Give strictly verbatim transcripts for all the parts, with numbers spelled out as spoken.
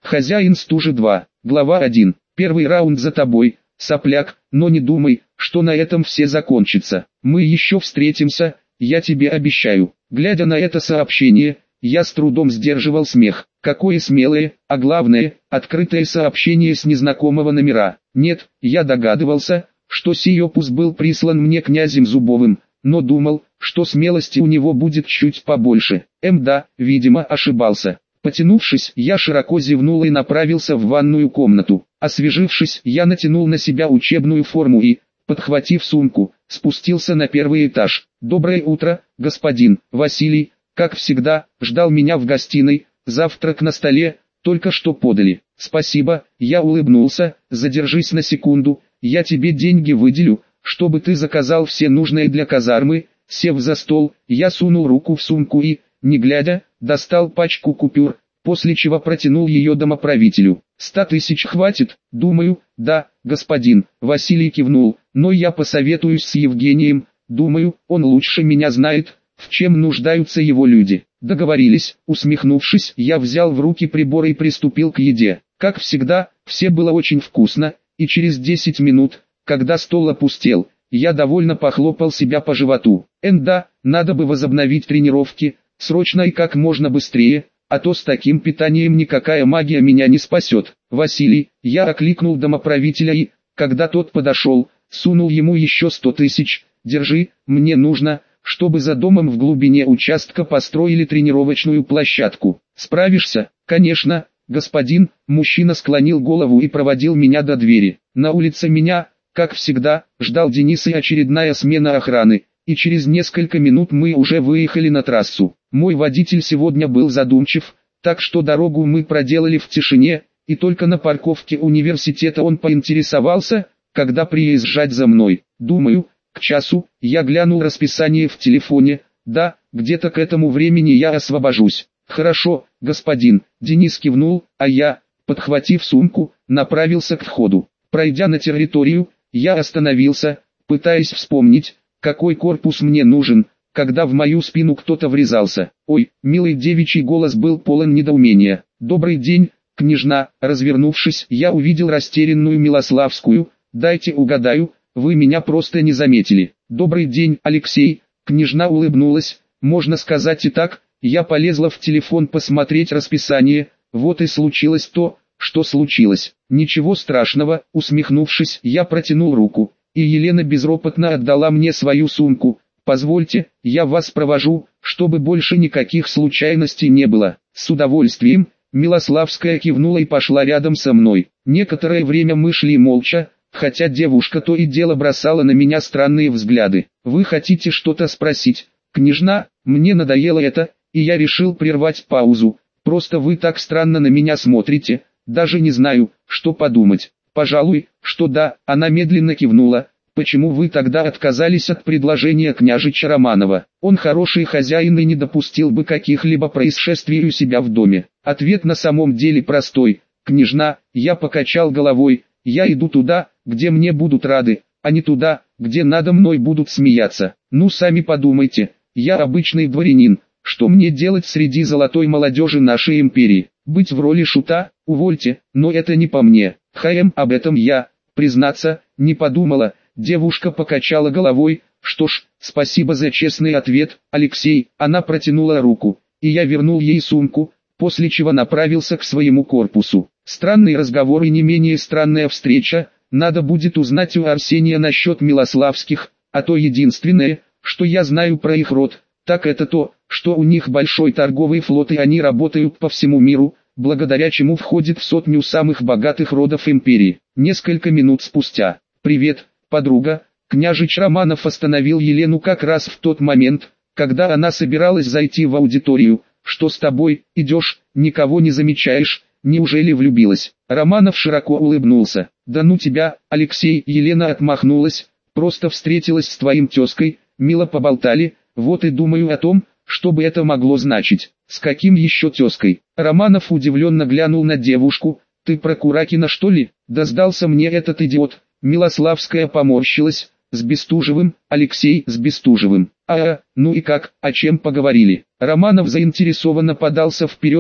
Хозяин стужи два. Глава один. Первый раунд за тобой, сопляк, но не думай, что на этом все закончится. Мы еще встретимся, я тебе обещаю. Глядя на это сообщение, я с трудом сдерживал смех. Какое смелое, а главное, открытое сообщение с незнакомого номера. Нет, я догадывался, что сей опус был прислан мне князем Зубовым, но думал, что смелости у него будет чуть побольше. Эм да, видимо, ошибался. Потянувшись, я широко зевнул и направился в ванную комнату. Освежившись, я натянул на себя учебную форму и, подхватив сумку, спустился на первый этаж. «Доброе утро, господин». Василий, как всегда, ждал меня в гостиной. Завтрак на столе, только что подали. «Спасибо», я улыбнулся. «Задержись на секунду, я тебе деньги выделю, чтобы ты заказал все нужное для казармы». Сев за стол, я сунул руку в сумку и, не глядя, достал пачку купюр, после чего протянул ее домоправителю. «Ста тысяч хватит?» «Думаю, да, господин», Василий кивнул, «но я посоветуюсь с Евгением, думаю, он лучше меня знает, в чем нуждаются его люди». «Договорились», усмехнувшись, я взял в руки прибор и приступил к еде. Как всегда, все было очень вкусно, и через десять минут, когда стол опустел, я довольно похлопал себя по животу. «Энда, надо бы возобновить тренировки, срочно и как можно быстрее, а то с таким питанием никакая магия меня не спасет». «Василий», я окликнул домоправителя и, когда тот подошел, сунул ему еще сто тысяч. «Держи, мне нужно, чтобы за домом в глубине участка построили тренировочную площадку. Справишься?» «Конечно, господин». Мужчина склонил голову и проводил меня до двери. На улице меня, как всегда, ждал Денис и очередная смена охраны, и через несколько минут мы уже выехали на трассу. Мой водитель сегодня был задумчив, так что дорогу мы проделали в тишине, и только на парковке университета он поинтересовался, когда приезжать за мной. «Думаю, к часу». Я глянул расписание в телефоне. «Да, где-то к этому времени я освобожусь». «Хорошо, господин», Денис кивнул, а я, подхватив сумку, направился к входу. Пройдя на территорию, я остановился, пытаясь вспомнить, какой корпус мне нужен, когда в мою спину кто-то врезался. «Ой», милый девичий голос был полон недоумения. «Добрый день, княжна». Развернувшись, я увидел растерянную Милославскую. «Дайте угадаю, вы меня просто не заметили». «Добрый день, Алексей». Княжна улыбнулась. «Можно сказать и так». Я полезла в телефон посмотреть расписание. Вот и случилось то, что случилось. «Ничего страшного», усмехнувшись, я протянул руку, и Елена безропотно отдала мне свою сумку. «Позвольте, я вас провожу, чтобы больше никаких случайностей не было». «С удовольствием». Милославская кивнула и пошла рядом со мной. Некоторое время мы шли молча, хотя девушка то и дело бросала на меня странные взгляды. «Вы хотите что-то спросить, княжна?» Мне надоело это, и я решил прервать паузу. «Просто вы так странно на меня смотрите, даже не знаю, что подумать». «Пожалуй, что да», она медленно кивнула. «Почему вы тогда отказались от предложения княжича Романова? Он хороший хозяин и не допустил бы каких-либо происшествий у себя в доме». Ответ на самом деле простой. «Княжна», я покачал головой, «я иду туда, где мне будут рады, а не туда, где надо мной будут смеяться. Ну сами подумайте, я обычный дворянин, что мне делать среди золотой молодежи нашей империи? Быть в роли шута? Увольте, но это не по мне». «Хэм, об этом я, признаться, не подумала». Девушка покачала головой. «Что ж, спасибо за честный ответ, Алексей». Она протянула руку, и я вернул ей сумку, после чего направился к своему корпусу. Странный разговор и не менее странная встреча. Надо будет узнать у Арсения насчет Милославских, а то единственное, что я знаю про их род, так это то, что у них большой торговый флот и они работают по всему миру, благодаря чему входит в сотню самых богатых родов империи. Несколько минут спустя. «Привет, подруга». Княжич Романов остановил Елену как раз в тот момент, когда она собиралась зайти в аудиторию. «Что с тобой, идешь, никого не замечаешь, неужели влюбилась?» Романов широко улыбнулся. «Да ну тебя, Алексей». Елена отмахнулась. «Просто встретилась с твоим тезкой, мило поболтали, вот и думаю о том, что бы это могло значить». «С каким еще тезкой?» Романов удивленно глянул на девушку. «Ты про Куракина что ли? Да сдался мне этот идиот». Милославская поморщилась. «С Бестужевым, Алексей, с Бестужевым». «А, ну и как, о чем поговорили?» Романов заинтересованно подался вперед.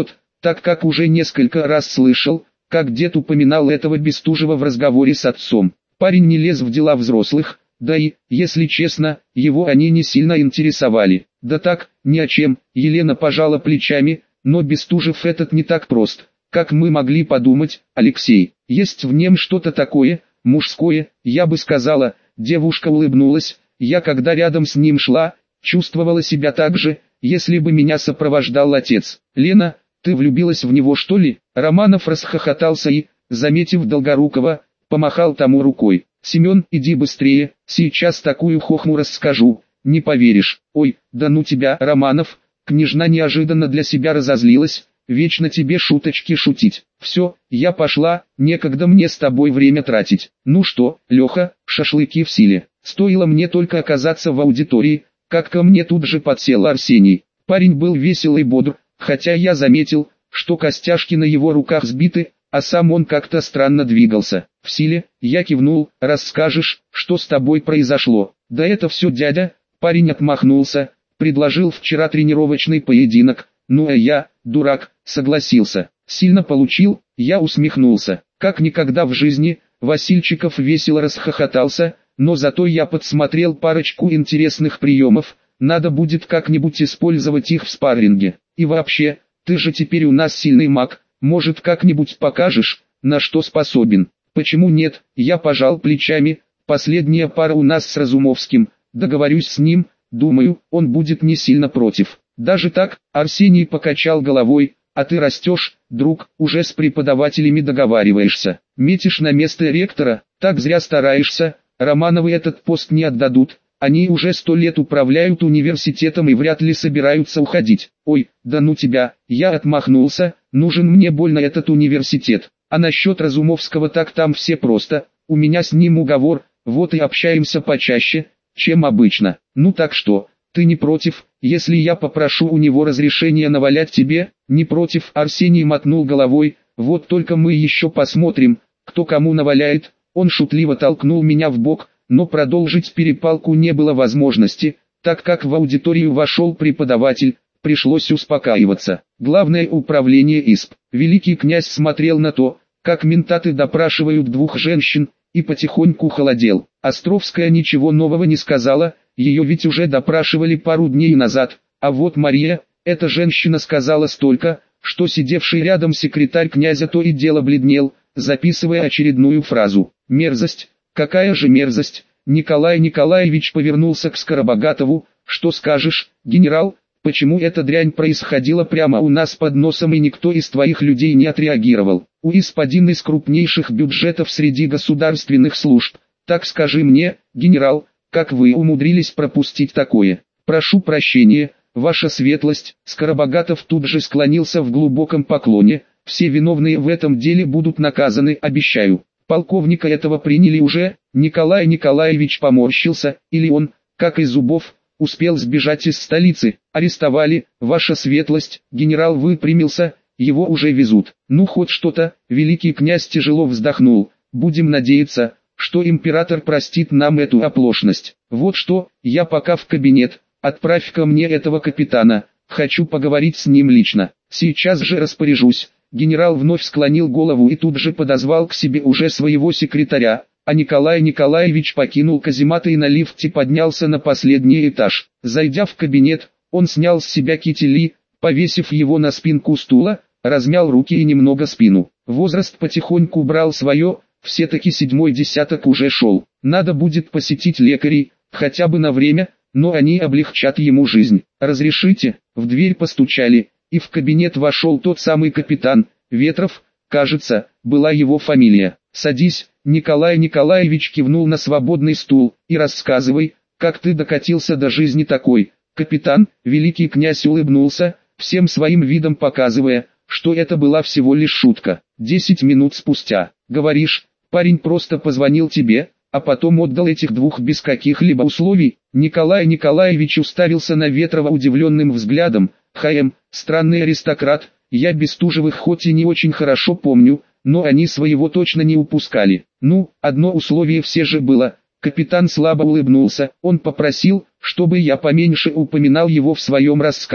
так как уже несколько раз слышал, как дед упоминал этого Бестужева в разговоре с отцом. Парень не лез в дела взрослых, да и, если честно, его они не сильно интересовали. Да так, ни о чем, Елена пожала плечами, но Бестужев этот не так прост, как мы могли подумать, Алексей. Есть в нем что-то такое, мужское, я бы сказала. Девушка улыбнулась. Я когда рядом с ним шла, чувствовала себя так же, если бы меня сопровождал отец. Лена, ты влюбилась в него что ли? Романов расхохотался и, заметив Долгорукова, помахал тому рукой. Семен, иди быстрее, сейчас такую хохму расскажу, не поверишь. Ой, да ну тебя, Романов. Княжна неожиданно для себя разозлилась. Вечно тебе шуточки шутить. Все, я пошла, некогда мне с тобой время тратить. Ну что, Леха, шашлыки в силе. Стоило мне только оказаться в аудитории, как ко мне тут же подсел Арсений. Парень был весел и бодр, хотя я заметил, что костяшки на его руках сбиты, а сам он как-то странно двигался. В силе, я кивнул, расскажешь, что с тобой произошло. Да это все дядя, парень отмахнулся, предложил вчера тренировочный поединок. Ну а я, дурак, согласился. Сильно получил, я усмехнулся. Как никогда в жизни, Васильчиков весело расхохотался, но зато я подсмотрел парочку интересных приемов, надо будет как-нибудь использовать их в спарринге. И вообще, ты же теперь у нас сильный маг, может как-нибудь покажешь, на что способен. Почему нет, я пожал плечами, последняя пара у нас с Разумовским, договорюсь с ним, думаю, он будет не сильно против. Даже так, Арсений покачал головой, а ты растешь, друг, уже с преподавателями договариваешься. Метишь на место ректора, так зря стараешься, Романовы этот пост не отдадут, они уже сто лет управляют университетом и вряд ли собираются уходить. Ой, да ну тебя, я отмахнулся, нужен мне больно этот университет. А насчет Разумовского так там все просто, у меня с ним уговор, вот и общаемся почаще, чем обычно. Ну так что, ты не против, если я попрошу у него разрешения навалять тебе? Не против, Арсений мотнул головой, вот только мы еще посмотрим, кто кому наваляет. Он шутливо толкнул меня в бок, но продолжить перепалку не было возможности, так как в аудиторию вошел преподаватель, пришлось успокаиваться. Главное управление ИСП. Великий князь смотрел на то, как ментаты допрашивают двух женщин, и потихоньку холодел. Островская ничего нового не сказала, ее ведь уже допрашивали пару дней назад, а вот Мария, эта женщина сказала столько, что сидевший рядом секретарь князя то и дело бледнел, записывая очередную фразу. Мерзость, какая же мерзость. Николай Николаевич повернулся к Скоробогатову. Что скажешь, генерал, почему эта дрянь происходила прямо у нас под носом и никто из твоих людей не отреагировал? УИСП один из крупнейших бюджетов среди государственных служб. Так скажи мне, генерал, как вы умудрились пропустить такое? Прошу прощения, ваша светлость. Скоробогатов тут же склонился в глубоком поклоне. Все виновные в этом деле будут наказаны, обещаю. Полковника этого приняли уже. Николай Николаевич поморщился, или он, как из зубов, успел сбежать из столицы. Арестовали, ваша светлость. Генерал выпрямился, его уже везут. Ну хоть что-то. Великий князь тяжело вздохнул. Будем надеяться, что император простит нам эту оплошность. Вот что, я пока в кабинет, отправь ко мне этого капитана, хочу поговорить с ним лично. Сейчас же распоряжусь. Генерал вновь склонил голову и тут же подозвал к себе уже своего секретаря, а Николай Николаевич покинул казематы и на лифте поднялся на последний этаж. Зайдя в кабинет, он снял с себя китель, повесив его на спинку стула, размял руки и немного спину. Возраст потихоньку брал свое, все-таки седьмой десяток уже шел. Надо будет посетить лекарей, хотя бы на время, но они облегчат ему жизнь. «Разрешите?» В дверь постучали, и в кабинет вошел тот самый капитан, Ветров, кажется, была его фамилия. «Садись», Николай Николаевич кивнул на свободный стул, «и рассказывай, как ты докатился до жизни такой». Капитан, великий князь улыбнулся, всем своим видом показывая, что это была всего лишь шутка. Десять минут спустя, говоришь, парень просто позвонил тебе, а потом отдал этих двух без каких-либо условий. Николай Николаевич уставился на Ветрова удивленным взглядом. «Хм, странный аристократ, я Бестужевых хоть и не очень хорошо помню, но они своего точно не упускали. Ну, одно условие все же было». Капитан слабо улыбнулся, он попросил, чтобы я поменьше упоминал его в своем рассказе.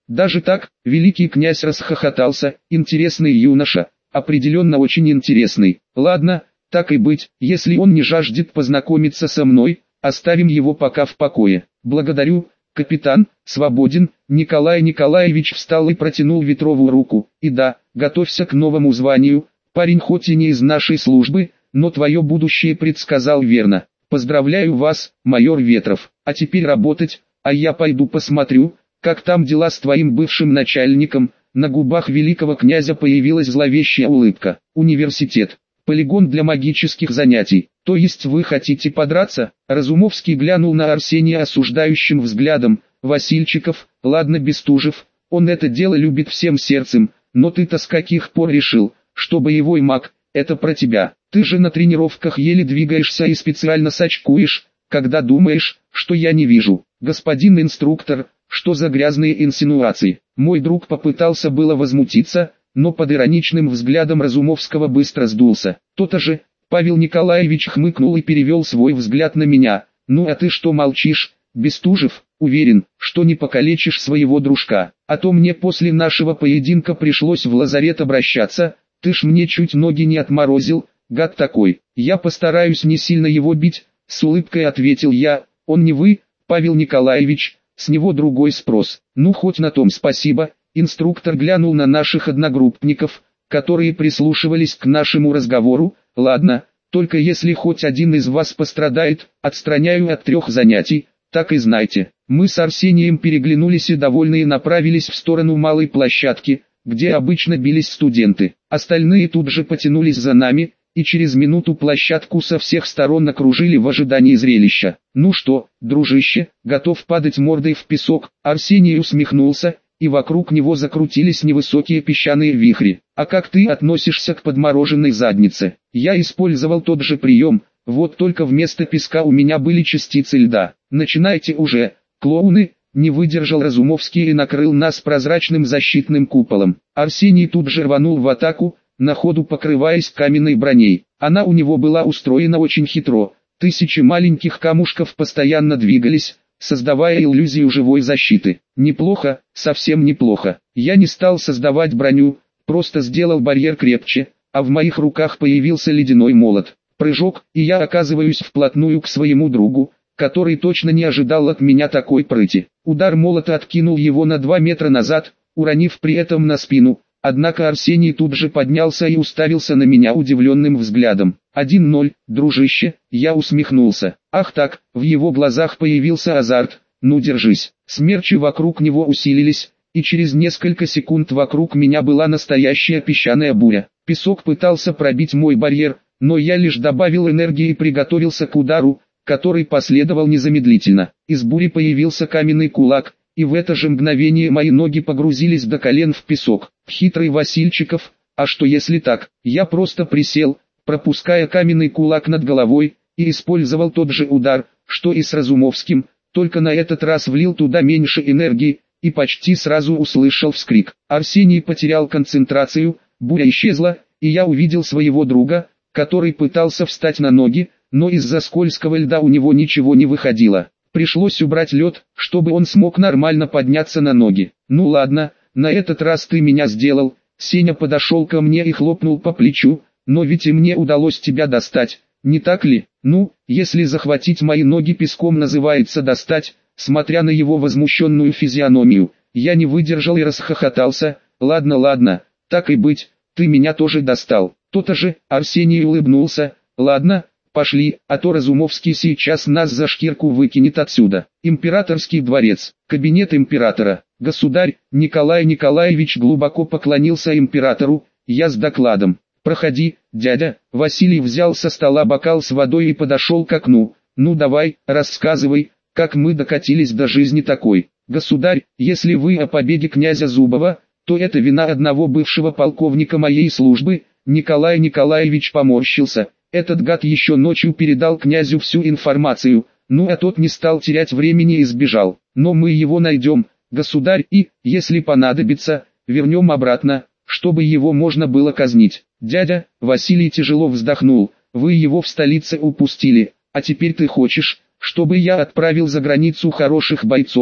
Даже так, великий князь расхохотался. Интересный юноша, определенно очень интересный. Ладно, так и быть, если он не жаждет познакомиться со мной, оставим его пока в покое. Благодарю, капитан, свободен. Николай Николаевич встал и протянул Ветрову руку. И да, готовься к новому званию, парень хоть и не из нашей службы, но твое будущее предсказал верно. Поздравляю вас, майор Ветров, а теперь работать, а я пойду посмотрю, как там дела с твоим бывшим начальником. На губах великого князя появилась зловещая улыбка. Университет. Полигон для магических занятий. То есть вы хотите подраться? Разумовский глянул на Арсения осуждающим взглядом. Васильчиков, ладно Бестужев, он это дело любит всем сердцем, но ты-то с каких пор решил, что боевой маг, это про тебя? Ты же на тренировках еле двигаешься и специально сачкуешь, когда думаешь, что я не вижу. Господин инструктор, что за грязные инсинуации? Мой друг попытался было возмутиться, но под ироничным взглядом Разумовского быстро сдулся. То-то же, Павел Николаевич хмыкнул и перевел свой взгляд на меня. Ну а ты что молчишь, Бестужев? Уверен, что не покалечишь своего дружка. А то мне после нашего поединка пришлось в лазарет обращаться, ты ж мне чуть ноги не отморозил, гад такой. Я постараюсь не сильно его бить, с улыбкой ответил я. Он не вы, Павел Николаевич, с него другой спрос. Ну хоть на том спасибо. Инструктор глянул на наших одногруппников, которые прислушивались к нашему разговору. Ладно, только если хоть один из вас пострадает, отстраняю от трех занятий, так и знайте. Мы с Арсением переглянулись и довольные направились в сторону малой площадки, где обычно бились студенты. Остальные тут же потянулись за нами, и через минуту площадку со всех сторон окружили в ожидании зрелища. Ну что, дружище, готов падать мордой в песок? Арсений усмехнулся, и вокруг него закрутились невысокие песчаные вихри. А как ты относишься к подмороженной заднице? Я использовал тот же прием, вот только вместо песка у меня были частицы льда. Начинайте уже, клоуны, не выдержал Разумовский и накрыл нас прозрачным защитным куполом. Арсений тут же рванул в атаку, на ходу покрываясь каменной броней. Она у него была устроена очень хитро. Тысячи маленьких камушков постоянно двигались, создавая иллюзию живой защиты. Неплохо, совсем неплохо. Я не стал создавать броню, просто сделал барьер крепче, а в моих руках появился ледяной молот. Прыжок, и я оказываюсь вплотную к своему другу, который точно не ожидал от меня такой прыти. Удар молота откинул его на два метра назад, уронив при этом на спину. Однако Арсений тут же поднялся и уставился на меня удивленным взглядом. один ноль, дружище, я усмехнулся. Ах так, в его глазах появился азарт. Ну держись. Смерчи вокруг него усилились, и через несколько секунд вокруг меня была настоящая песчаная буря. Песок пытался пробить мой барьер, но я лишь добавил энергии и приготовился к удару, который последовал незамедлительно. Из бури появился каменный кулак, и в это же мгновение мои ноги погрузились до колен в песок. Хитрый Васильчиков, а что если так? Я просто присел, пропуская каменный кулак над головой, и использовал тот же удар, что и с Разумовским, только на этот раз влил туда меньше энергии, и почти сразу услышал вскрик. Арсений потерял концентрацию, буря исчезла, и я увидел своего друга, который пытался встать на ноги, но из-за скользкого льда у него ничего не выходило. Пришлось убрать лед, чтобы он смог нормально подняться на ноги. Ну ладно, на этот раз ты меня сделал. Сеня подошел ко мне и хлопнул по плечу, но ведь и мне удалось тебя достать, не так ли? Ну, если захватить мои ноги песком называется достать, смотря на его возмущенную физиономию, я не выдержал и расхохотался. Ладно, ладно, так и быть, ты меня тоже достал. То-то же, Арсений улыбнулся. Ладно, пошли, а то Разумовский сейчас нас за шкирку выкинет отсюда. Императорский дворец, кабинет императора. Государь, Николай Николаевич глубоко поклонился императору. Я с докладом. Проходи, дядя. Василий взял со стола бокал с водой и подошел к окну. Ну давай, рассказывай, как мы докатились до жизни такой. Государь, если вы о победе князя Зубова, то это вина одного бывшего полковника моей службы. Николай Николаевич поморщился. Этот гад еще ночью передал князю всю информацию, ну а тот не стал терять времени и сбежал. Но мы его найдем, государь, и, если понадобится, вернем обратно, чтобы его можно было казнить. Дядя, Василий тяжело вздохнул, вы его в столице упустили, а теперь ты хочешь, чтобы я отправил за границу хороших бойцов,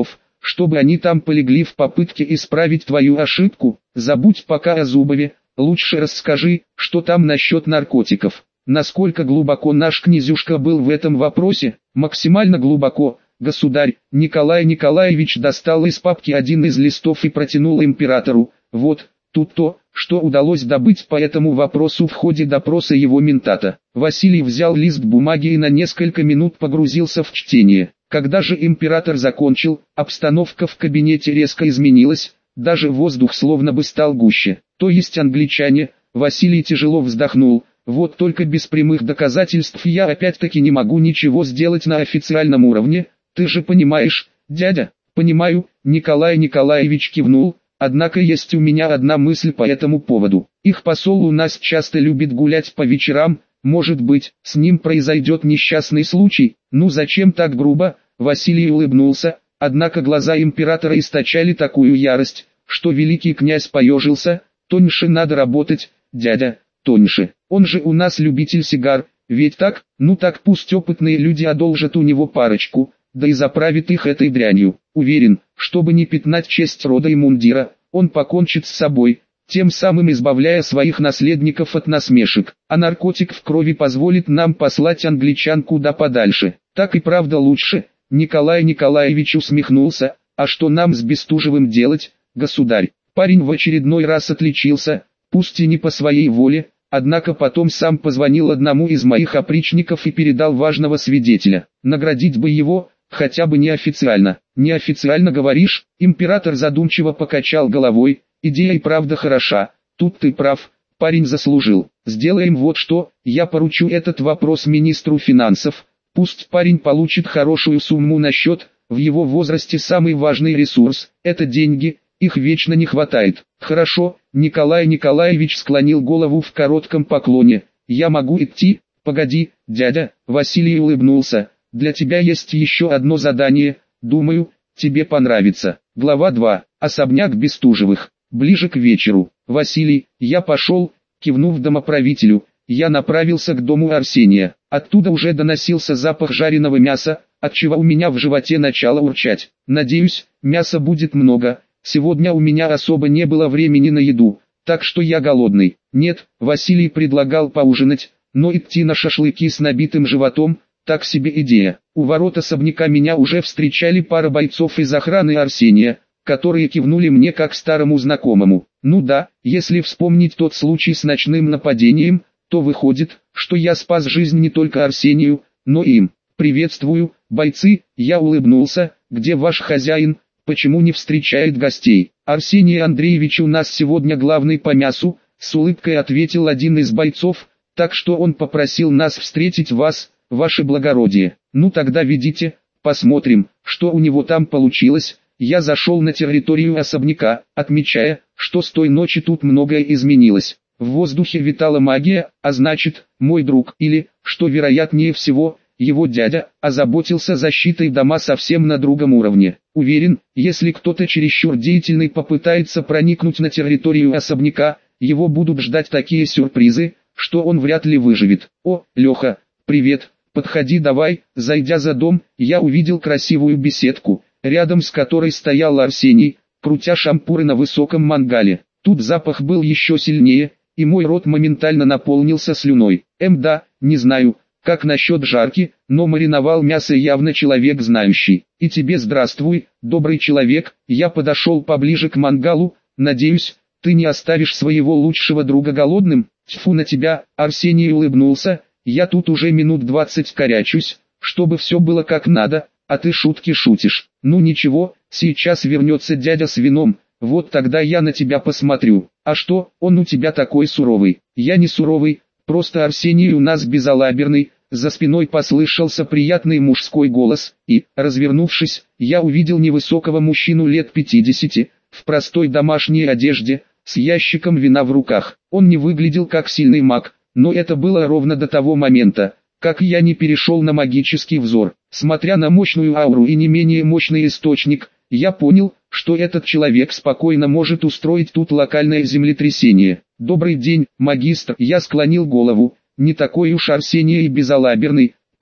чтобы они там полегли в попытке исправить твою ошибку. Забудь пока о Зубове, лучше расскажи, что там насчет наркотиков. Насколько глубоко наш князюшка был в этом вопросе? Максимально глубоко, государь. Николай Николаевич достал из папки один из листов и протянул императору. Вот, тут то, что удалось добыть по этому вопросу в ходе допроса его ментата. Василий взял лист бумаги и на несколько минут погрузился в чтение. Когда же император закончил, обстановка в кабинете резко изменилась, даже воздух словно бы стал гуще. То есть англичане, Василий тяжело вздохнул, вот только без прямых доказательств я опять-таки не могу ничего сделать на официальном уровне, ты же понимаешь, дядя? Понимаю, Николай Николаевич кивнул, однако есть у меня одна мысль по этому поводу. Их посол у нас часто любит гулять по вечерам, может быть, с ним произойдет несчастный случай. Ну зачем так грубо? Василий улыбнулся, однако глаза императора источали такую ярость, что великий князь поежился. Тоньше надо работать, дядя, тоньше. Он же у нас любитель сигар, ведь так? Ну так пусть опытные люди одолжат у него парочку, да и заправит их этой дрянью. Уверен, чтобы не пятнать честь рода и мундира, он покончит с собой, тем самым избавляя своих наследников от насмешек. А наркотик в крови позволит нам послать англичан куда подальше. Так и правда лучше. Николай Николаевич усмехнулся. А что нам с Бестужевым делать, государь? Парень в очередной раз отличился, пусть и не по своей воле, однако потом сам позвонил одному из моих опричников и передал важного свидетеля. Наградить бы его, хотя бы неофициально. Неофициально говоришь? Император задумчиво покачал головой. Идея и правда хороша, тут ты прав, парень заслужил. Сделаем вот что, я поручу этот вопрос министру финансов, пусть парень получит хорошую сумму на счет, в его возрасте самый важный ресурс – это деньги, их вечно не хватает. Хорошо, Николай Николаевич склонил голову в коротком поклоне, я могу идти? Погоди, дядя, Василий улыбнулся, для тебя есть еще одно задание, думаю, тебе понравится. Глава два. Особняк Бестужевых. Ближе к вечеру. Василий, я пошел, кивнув домоправителю, я направился к дому Арсения. Оттуда уже доносился запах жареного мяса, отчего у меня в животе начало урчать. Надеюсь, мяса будет много, сегодня у меня особо не было времени на еду, так что я голодный. Нет, Василий предлагал поужинать, но идти на шашлыки с набитым животом, так себе идея. У ворот особняка меня уже встречали пара бойцов из охраны Арсения, которые кивнули мне как старому знакомому. Ну да, если вспомнить тот случай с ночным нападением, то выходит, что я спас жизнь не только Арсению, но и им. Приветствую, бойцы, я улыбнулся, где ваш хозяин, почему не встречает гостей? Арсений Андреевич у нас сегодня главный по мясу, с улыбкой ответил один из бойцов, так что он попросил нас встретить вас, ваше благородие. Ну тогда ведите, посмотрим, что у него там получилось. Я зашел на территорию особняка, отмечая, что с той ночи тут многое изменилось. В воздухе витала магия, а значит, мой друг или, что вероятнее всего, его дядя, озаботился защитой дома совсем на другом уровне. Уверен, если кто-то чересчур деятельный попытается проникнуть на территорию особняка, его будут ждать такие сюрпризы, что он вряд ли выживет. О, Леха, привет, подходи давай. Зайдя за дом, я увидел красивую беседку, рядом с которой стоял Арсений, крутя шампуры на высоком мангале. Тут запах был еще сильнее, и мой рот моментально наполнился слюной. Эм да, не знаю, как насчет жарки, но мариновал мясо явно человек знающий. И тебе здравствуй, добрый человек. Я подошел поближе к мангалу, надеюсь, ты не оставишь своего лучшего друга голодным? Тьфу на тебя, Арсений улыбнулся, я тут уже минут двадцать корячусь, чтобы все было как надо. А ты шутки шутишь. Ну ничего, сейчас вернется дядя с вином, вот тогда я на тебя посмотрю. А что, он у тебя такой суровый? Я не суровый, просто Арсений у нас безалаберный. За спиной послышался приятный мужской голос, и, развернувшись, я увидел невысокого мужчину лет пятидесяти, в простой домашней одежде, с ящиком вина в руках. Он не выглядел как сильный маг, но это было ровно до того момента, как я не перешел на магический взор. Смотря на мощную ауру и не менее мощный источник, я понял, что этот человек спокойно может устроить тут локальное землетрясение. «Добрый день, магистр!» Я склонил голову, не такой уж Арсений и безалаберный,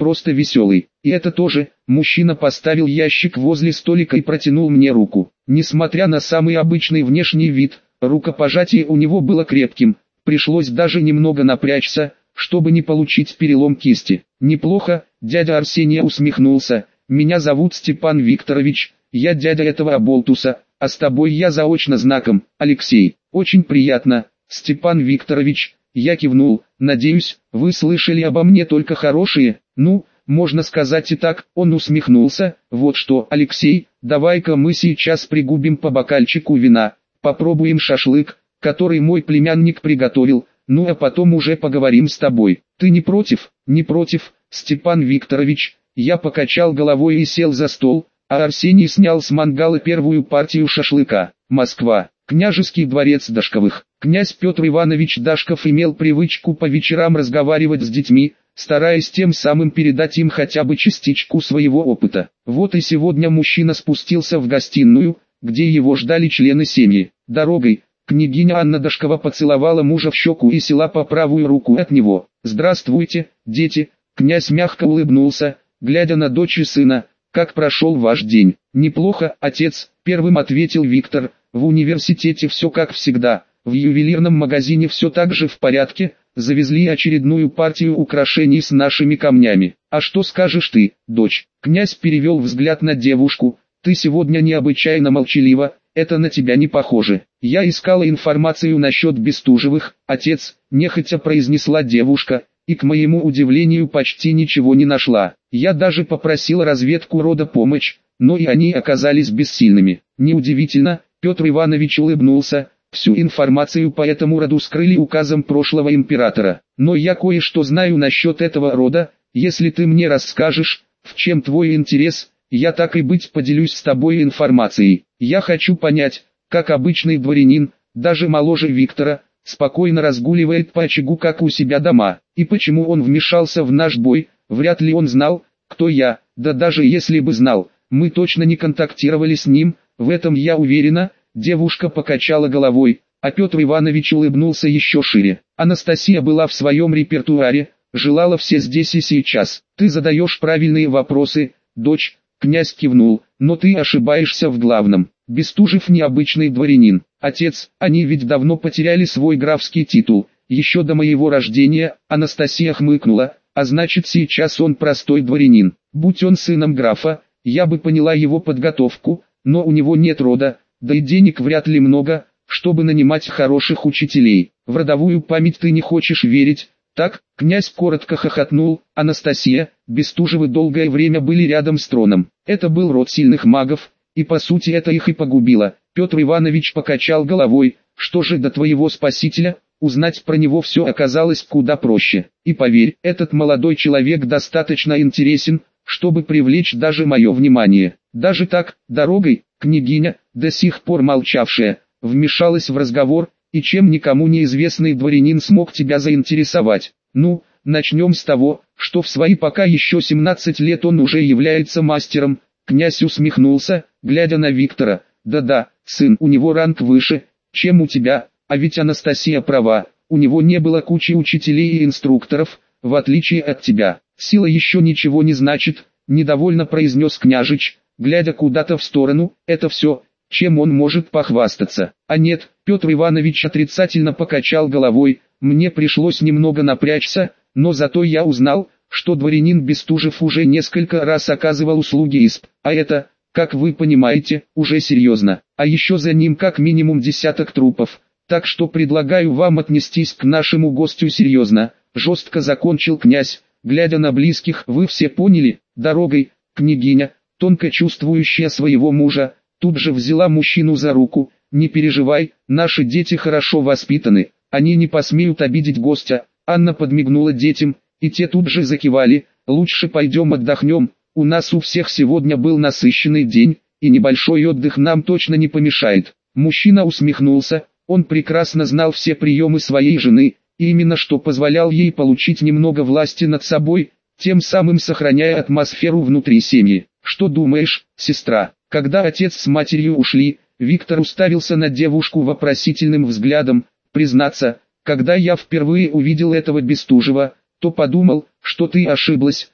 просто веселый. И это тоже. Мужчина поставил ящик возле столика и протянул мне руку. Несмотря на самый обычный внешний вид, рукопожатие у него было крепким. Пришлось даже немного напрячься, чтобы не получить перелом кисти. Неплохо, дядя Арсений усмехнулся. Меня зовут Степан Викторович, я дядя этого оболтуса, а с тобой я заочно знаком, Алексей. Очень приятно, Степан Викторович. Я кивнул. Надеюсь, вы слышали обо мне только хорошие. Ну, можно сказать и так. Он усмехнулся. Вот что, Алексей, давай-ка мы сейчас пригубим по бокальчику вина, попробуем шашлык, который мой племянник приготовил, ну а потом уже поговорим с тобой. Ты не против? Не против, Степан Викторович. Я покачал головой и сел за стол, а Арсений снял с мангала первую партию шашлыка. Москва. Княжеский дворец Дашковых. Князь Петр Иванович Дашков имел привычку по вечерам разговаривать с детьми, стараясь тем самым передать им хотя бы частичку своего опыта. Вот и сегодня мужчина спустился в гостиную, где его ждали члены семьи. Дорогой, княгиня Анна Дашкова поцеловала мужа в щеку и села по правую руку от него. «Здравствуйте, дети!» Князь мягко улыбнулся, глядя на дочь и сына. «Как прошел ваш день?» «Неплохо, отец», — первым ответил Виктор. «В университете все как всегда, в ювелирном магазине все так же в порядке, завезли очередную партию украшений с нашими камнями. А что скажешь ты, дочь?» Князь перевел взгляд на девушку. «Ты сегодня необычайно молчалива, это на тебя не похоже. Я искала информацию насчет Бестужевых, отец», — нехотя произнесла девушка, и к моему удивлению почти ничего не нашла. Я даже попросила разведку рода помочь, но и они оказались бессильными. Неудивительно, Петр Иванович улыбнулся, всю информацию по этому роду скрыли указом прошлого императора. Но я кое-что знаю насчет этого рода, если ты мне расскажешь, в чем твой интерес, я так и быть поделюсь с тобой информацией. Я хочу понять, как обычный дворянин, даже моложе Виктора, спокойно разгуливает по очагу как у себя дома, и почему он вмешался в наш бой. Вряд ли он знал, кто я, да даже если бы знал, мы точно не контактировали с ним, в этом я уверена. Девушка покачала головой, а Петр Иванович улыбнулся еще шире. Анастасия была в своем репертуаре, желала все здесь и сейчас. Ты задаешь правильные вопросы, дочь. Князь кивнул, но ты ошибаешься в главном. Бестужев необычный дворянин. Отец, они ведь давно потеряли свой графский титул, еще до моего рождения. Анастасия хмыкнула. А значит, сейчас он простой дворянин. Будь он сыном графа, я бы поняла его подготовку, но у него нет рода, да и денег вряд ли много, чтобы нанимать хороших учителей. В родовую память ты не хочешь верить, так?» Князь коротко хохотнул. «Анастасия, Бестужевы долгое время были рядом с троном. Это был род сильных магов, и по сути это их и погубило». Петр Иванович покачал головой. «Что же до твоего спасителя? Узнать про него все оказалось куда проще. И поверь, этот молодой человек достаточно интересен, чтобы привлечь даже мое внимание. Даже так, дорогой, княгиня, до сих пор молчавшая, вмешалась в разговор, и чем никому неизвестный дворянин смог тебя заинтересовать. Ну, начнем с того, что в свои пока еще семнадцать лет он уже является мастером». Князь усмехнулся, глядя на Виктора. «Да-да, сын, у него ранг выше, чем у тебя. А ведь Анастасия права, у него не было кучи учителей и инструкторов, в отличие от тебя. Сила еще ничего не значит», — недовольно произнес княжич, глядя куда-то в сторону. «Это все, чем он может похвастаться». «А нет», — Петр Иванович отрицательно покачал головой, «мне пришлось немного напрячься, но зато я узнал, что дворянин Бестужев уже несколько раз оказывал услуги ИСП, а это, как вы понимаете, уже серьезно. А еще за ним как минимум десяток трупов. Так что предлагаю вам отнестись к нашему гостю серьезно», — жестко закончил князь, глядя на близких. «Вы все поняли?» Дорогой, княгиня, тонко чувствующая своего мужа, тут же взяла мужчину за руку. «Не переживай, наши дети хорошо воспитаны, они не посмеют обидеть гостя». Анна подмигнула детям, и те тут же закивали. «Лучше пойдем отдохнем, у нас у всех сегодня был насыщенный день, и небольшой отдых нам точно не помешает». Мужчина усмехнулся. Он прекрасно знал все приемы своей жены, и именно что позволял ей получить немного власти над собой, тем самым сохраняя атмосферу внутри семьи. «Что думаешь, сестра?» Когда отец с матерью ушли, Виктор уставился на девушку вопросительным взглядом. «Признаться, когда я впервые увидел этого Бестужева, то подумал, что ты ошиблась,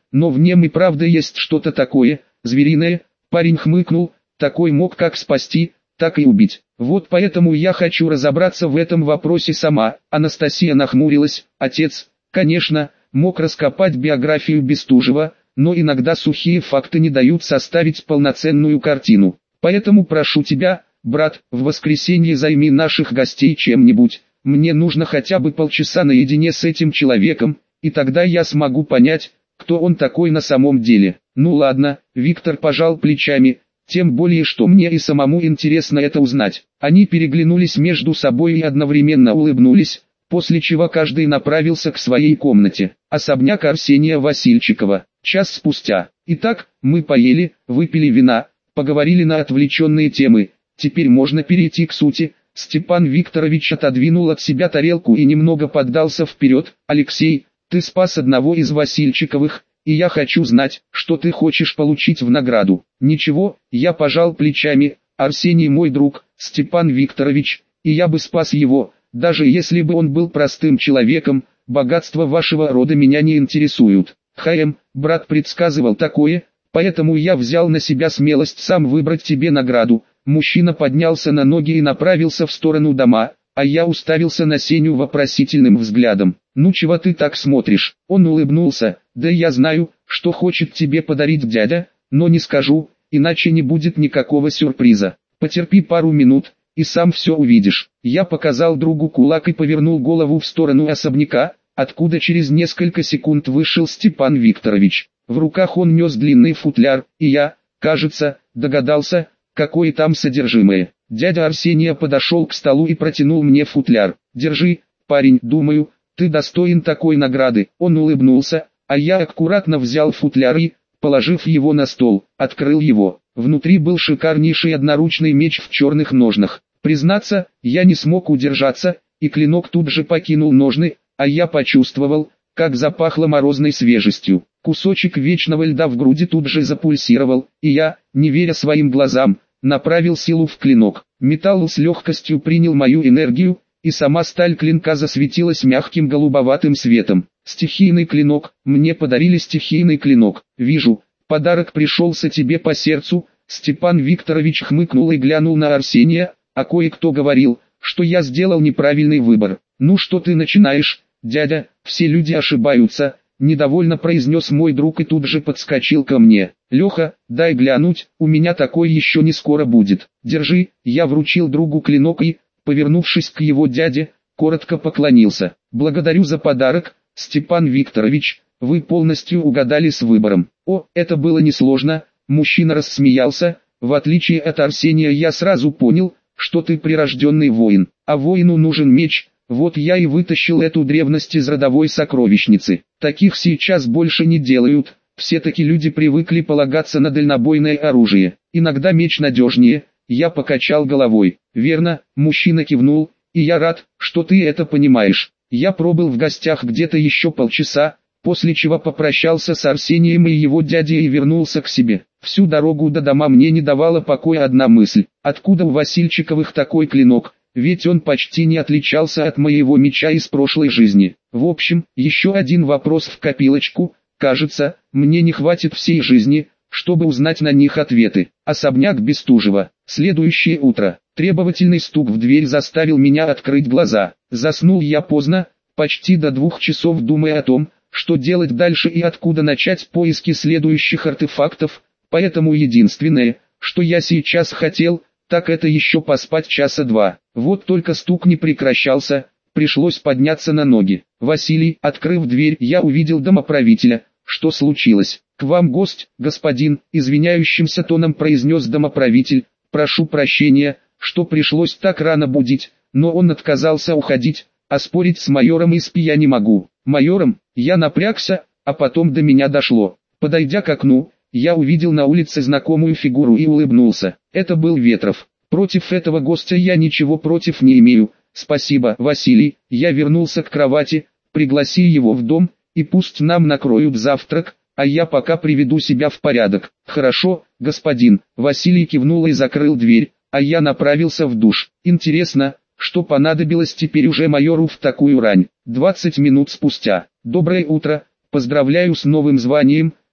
но в нем и правда есть что-то такое, звериное. Парень хмыкнул, такой мог как спасти, так и убить. Вот поэтому я хочу разобраться в этом вопросе сама. Анастасия нахмурилась. Отец, конечно, мог раскопать биографию Бестужева, но иногда сухие факты не дают составить полноценную картину. Поэтому прошу тебя, брат, в воскресенье займи наших гостей чем-нибудь. Мне нужно хотя бы полчаса наедине с этим человеком, и тогда я смогу понять, кто он такой на самом деле. Ну ладно, Виктор пожал плечами, тем более что мне и самому интересно это узнать. Они переглянулись между собой и одновременно улыбнулись, после чего каждый направился к своей комнате. Особняк Арсения Васильчикова. Час спустя. Итак, мы поели, выпили вина, поговорили на отвлеченные темы. Теперь можно перейти к сути. Степан Викторович отодвинул от себя тарелку и немного поддался вперед. Алексей, ты спас одного из Васильчиковых, и я хочу знать, что ты хочешь получить в награду. Ничего, я пожал плечами. Арсений мой друг, Степан Викторович, и я бы спас его, даже если бы он был простым человеком. Богатства вашего рода меня не интересуют. Хаем, брат предсказывал такое, поэтому я взял на себя смелость сам выбрать тебе награду. Мужчина поднялся на ноги и направился в сторону дома, а я уставился на Сеню вопросительным взглядом. «Ну чего ты так смотришь?» Он улыбнулся. «Да я знаю, что хочет тебе подарить дядя, но не скажу, иначе не будет никакого сюрприза. Потерпи пару минут, и сам все увидишь». Я показал другу кулак и повернул голову в сторону особняка, откуда через несколько секунд вышел Степан Викторович. В руках он нес длинный футляр, и я, кажется, догадался, какое там содержимое. Дядя Арсения подошел к столу и протянул мне футляр. «Держи, парень, думаю, ты достоин такой награды». Он улыбнулся, а я аккуратно взял футляр и, положив его на стол, открыл его. Внутри был шикарнейший одноручный меч в черных ножнах. Признаться, я не смог удержаться, и клинок тут же покинул ножны, а я почувствовал, как запахло морозной свежестью. Кусочек вечного льда в груди тут же запульсировал, и я, не веря своим глазам, направил силу в клинок. Металл с легкостью принял мою энергию, и сама сталь клинка засветилась мягким голубоватым светом. Стихийный клинок, мне подарили стихийный клинок. Вижу, подарок пришелся тебе по сердцу. Степан Викторович хмыкнул и глянул на Арсения, а кое-кто говорил, что я сделал неправильный выбор. Ну что ты начинаешь, дядя, все люди ошибаются. Недовольно произнес мой друг и тут же подскочил ко мне. «Леха, дай глянуть, у меня такой еще не скоро будет. Держи». Я вручил другу клинок и, повернувшись к его дяде, коротко поклонился. «Благодарю за подарок, Степан Викторович, вы полностью угадали с выбором». «О, это было несложно», мужчина рассмеялся. «В отличие от Арсения я сразу понял, что ты прирожденный воин, а воину нужен меч». Вот я и вытащил эту древность из родовой сокровищницы. Таких сейчас больше не делают, все-таки люди привыкли полагаться на дальнобойное оружие. Иногда меч надежнее. Я покачал головой. Верно, мужчина кивнул, и я рад, что ты это понимаешь. Я пробыл в гостях где-то еще полчаса, после чего попрощался с Арсением и его дядей и вернулся к себе. Всю дорогу до дома мне не давала покоя одна мысль. Откуда у Васильчиковых такой клинок? Ведь он почти не отличался от моего меча из прошлой жизни. В общем, еще один вопрос в копилочку. Кажется, мне не хватит всей жизни, чтобы узнать на них ответы. Особняк Бестужева. Следующее утро. Требовательный стук в дверь заставил меня открыть глаза. Заснул я поздно, почти до двух часов думая о том, что делать дальше и откуда начать поиски следующих артефактов. Поэтому единственное, что я сейчас хотел, так это еще поспать часа два. Вот только стук не прекращался, пришлось подняться на ноги. «Василий», открыв дверь, я увидел домоправителя. «Что случилось?» «К вам гость, господин», извиняющимся тоном произнес домоправитель. «Прошу прощения, что пришлось так рано будить, но он отказался уходить, а спорить с майором из пи я не могу». «Майором?» Я напрягся, а потом до меня дошло. Подойдя к окну, я увидел на улице знакомую фигуру и улыбнулся. Это был Ветров. Против этого гостя я ничего против не имею. «Спасибо, Василий». Я вернулся к кровати. «Пригласи его в дом, и пусть нам накроют завтрак, а я пока приведу себя в порядок». «Хорошо, господин». Василий кивнул и закрыл дверь, а я направился в душ. Интересно, что понадобилось теперь уже майору в такую рань. двадцать минут спустя. «Доброе утро, поздравляю с новым званием».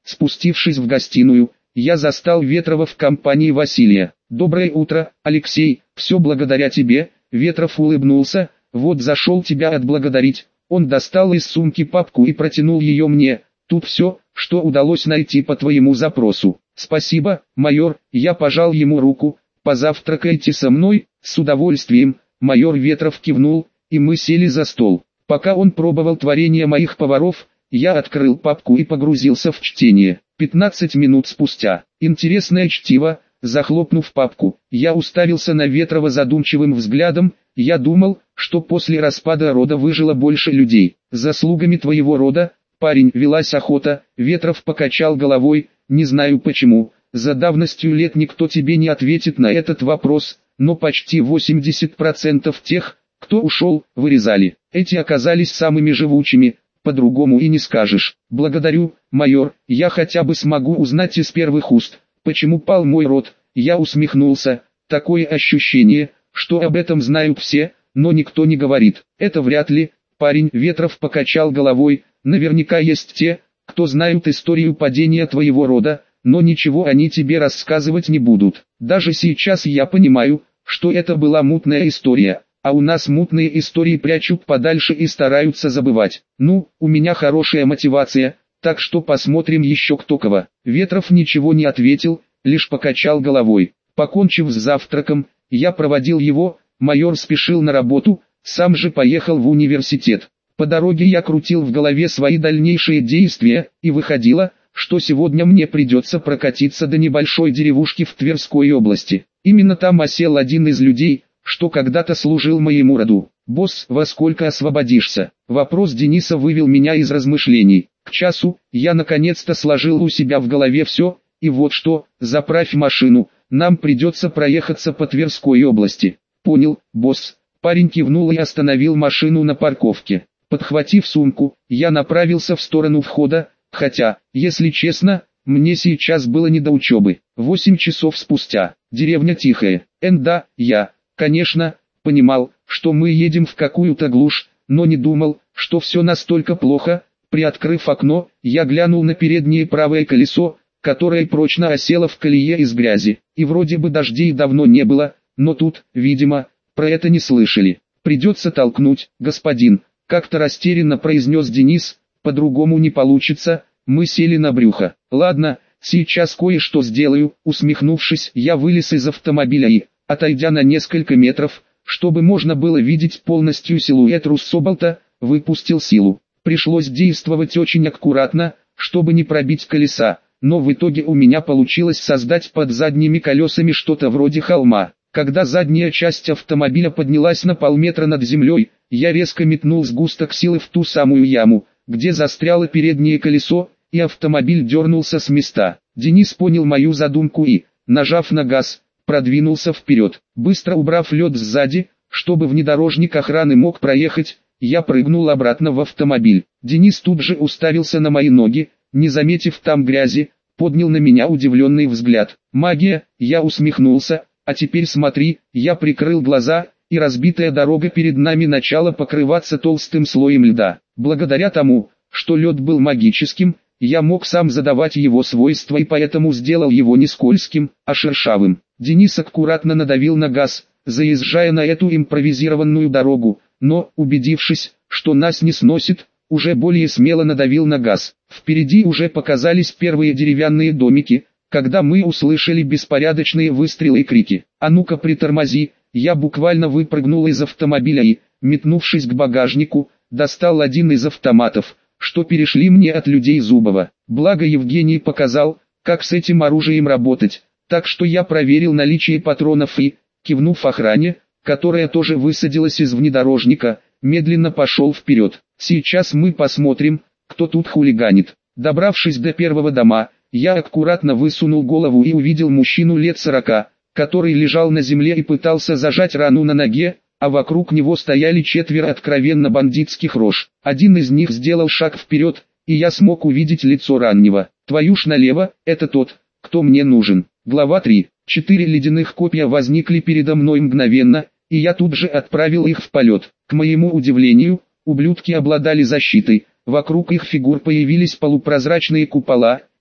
Спустившись в гостиную, я застал Ветрова в компании Василия. «Доброе утро, Алексей, все благодаря тебе». Ветров улыбнулся. «Вот зашел тебя отблагодарить». Он достал из сумки папку и протянул ее мне. «Тут все, что удалось найти по твоему запросу». «Спасибо, майор». Я пожал ему руку. «Позавтракайте со мной?» «С удовольствием». Майор Ветров кивнул, и мы сели за стол. Пока он пробовал творение моих поваров, я открыл папку и погрузился в чтение. пятнадцать минут спустя. Интересное чтиво. Захлопнув папку, я уставился на Ветрова задумчивым взглядом. Я думал, что после распада рода выжило больше людей. Заслугами твоего рода, парень, велась охота. Ветров покачал головой. Не знаю почему. За давностью лет никто тебе не ответит на этот вопрос, но почти восемьдесят процентов тех, кто ушел, вырезали. Эти оказались самыми живучими, по-другому и не скажешь. Благодарю, майор, я хотя бы смогу узнать из первых уст, почему пал мой род. Я усмехнулся. Такое ощущение, что об этом знают все, но никто не говорит. Это вряд ли. Парень, Ветров покачал головой. Наверняка есть те, кто знают историю падения твоего рода, но ничего они тебе рассказывать не будут. Даже сейчас я понимаю, что это была мутная история, а у нас мутные истории прячут подальше и стараются забывать. Ну, у меня хорошая мотивация, так что посмотрим еще кто кого. Ветров ничего не ответил, лишь покачал головой. Покончив с завтраком, я проводил его. Майор спешил на работу, сам же поехал в университет. По дороге я крутил в голове свои дальнейшие действия, и выходило, что сегодня мне придется прокатиться до небольшой деревушки в Тверской области. Именно там осел один из людей, что когда-то служил моему роду. «Босс, во сколько освободишься?» Вопрос Дениса вывел меня из размышлений. К часу, я наконец-то сложил у себя в голове все, и вот что, заправь машину, нам придется проехаться по Тверской области. «Понял, босс». Парень кивнул и остановил машину на парковке. Подхватив сумку, я направился в сторону входа, хотя, если честно, мне сейчас было не до учебы. Восемь часов спустя. Деревня тихая. Энда, я, конечно, понимал, что мы едем в какую-то глушь, но не думал, что все настолько плохо. Приоткрыв окно, я глянул на переднее правое колесо, которое прочно осело в колее из грязи. И вроде бы дождей давно не было, но тут, видимо, про это не слышали. «Придется толкнуть, господин», — как-то растерянно произнес Денис. «По-другому не получится». Мы сели на брюхо. «Ладно, сейчас кое-что сделаю». Усмехнувшись, я вылез из автомобиля и, отойдя на несколько метров, чтобы можно было видеть полностью силуэт Руссоболта, выпустил силу. Пришлось действовать очень аккуратно, чтобы не пробить колеса, но в итоге у меня получилось создать под задними колесами что-то вроде холма. Когда задняя часть автомобиля поднялась на полметра над землей, я резко метнул сгусток силы в ту самую яму, где застряло переднее колесо, и автомобиль дернулся с места. Денис понял мою задумку и, нажав на газ, продвинулся вперед. Быстро убрав лед сзади, чтобы внедорожник охраны мог проехать, я прыгнул обратно в автомобиль. Денис тут же уставился на мои ноги, не заметив там грязи, поднял на меня удивленный взгляд. «Магия», я усмехнулся, «а теперь смотри». Я прикрыл глаза, и разбитая дорога перед нами начала покрываться толстым слоем льда. Благодаря тому, что лед был магическим, я мог сам задавать его свойства и поэтому сделал его не скользким, а шершавым. Денис аккуратно надавил на газ, заезжая на эту импровизированную дорогу, но, убедившись, что нас не сносит, уже более смело надавил на газ. Впереди уже показались первые деревянные домики, когда мы услышали беспорядочные выстрелы и крики. «А ну-ка притормози!» Я буквально выпрыгнул из автомобиля и, метнувшись к багажнику, достал один из автоматов, что перешли мне от людей Зубова. Благо Евгений показал, как с этим оружием работать, так что я проверил наличие патронов и, кивнув охране, которая тоже высадилась из внедорожника, медленно пошел вперед. Сейчас мы посмотрим, кто тут хулиганит. Добравшись до первого дома, я аккуратно высунул голову и увидел мужчину лет сорока, который лежал на земле и пытался зажать рану на ноге, а вокруг него стояли четверо откровенно бандитских рож. Один из них сделал шаг вперед, и я смог увидеть лицо раннего. Твою ж налево, это тот, кто мне нужен. Глава три. Четыре ледяных копья возникли передо мной мгновенно, и я тут же отправил их в полет. К моему удивлению, ублюдки обладали защитой, вокруг их фигур появились полупрозрачные купола,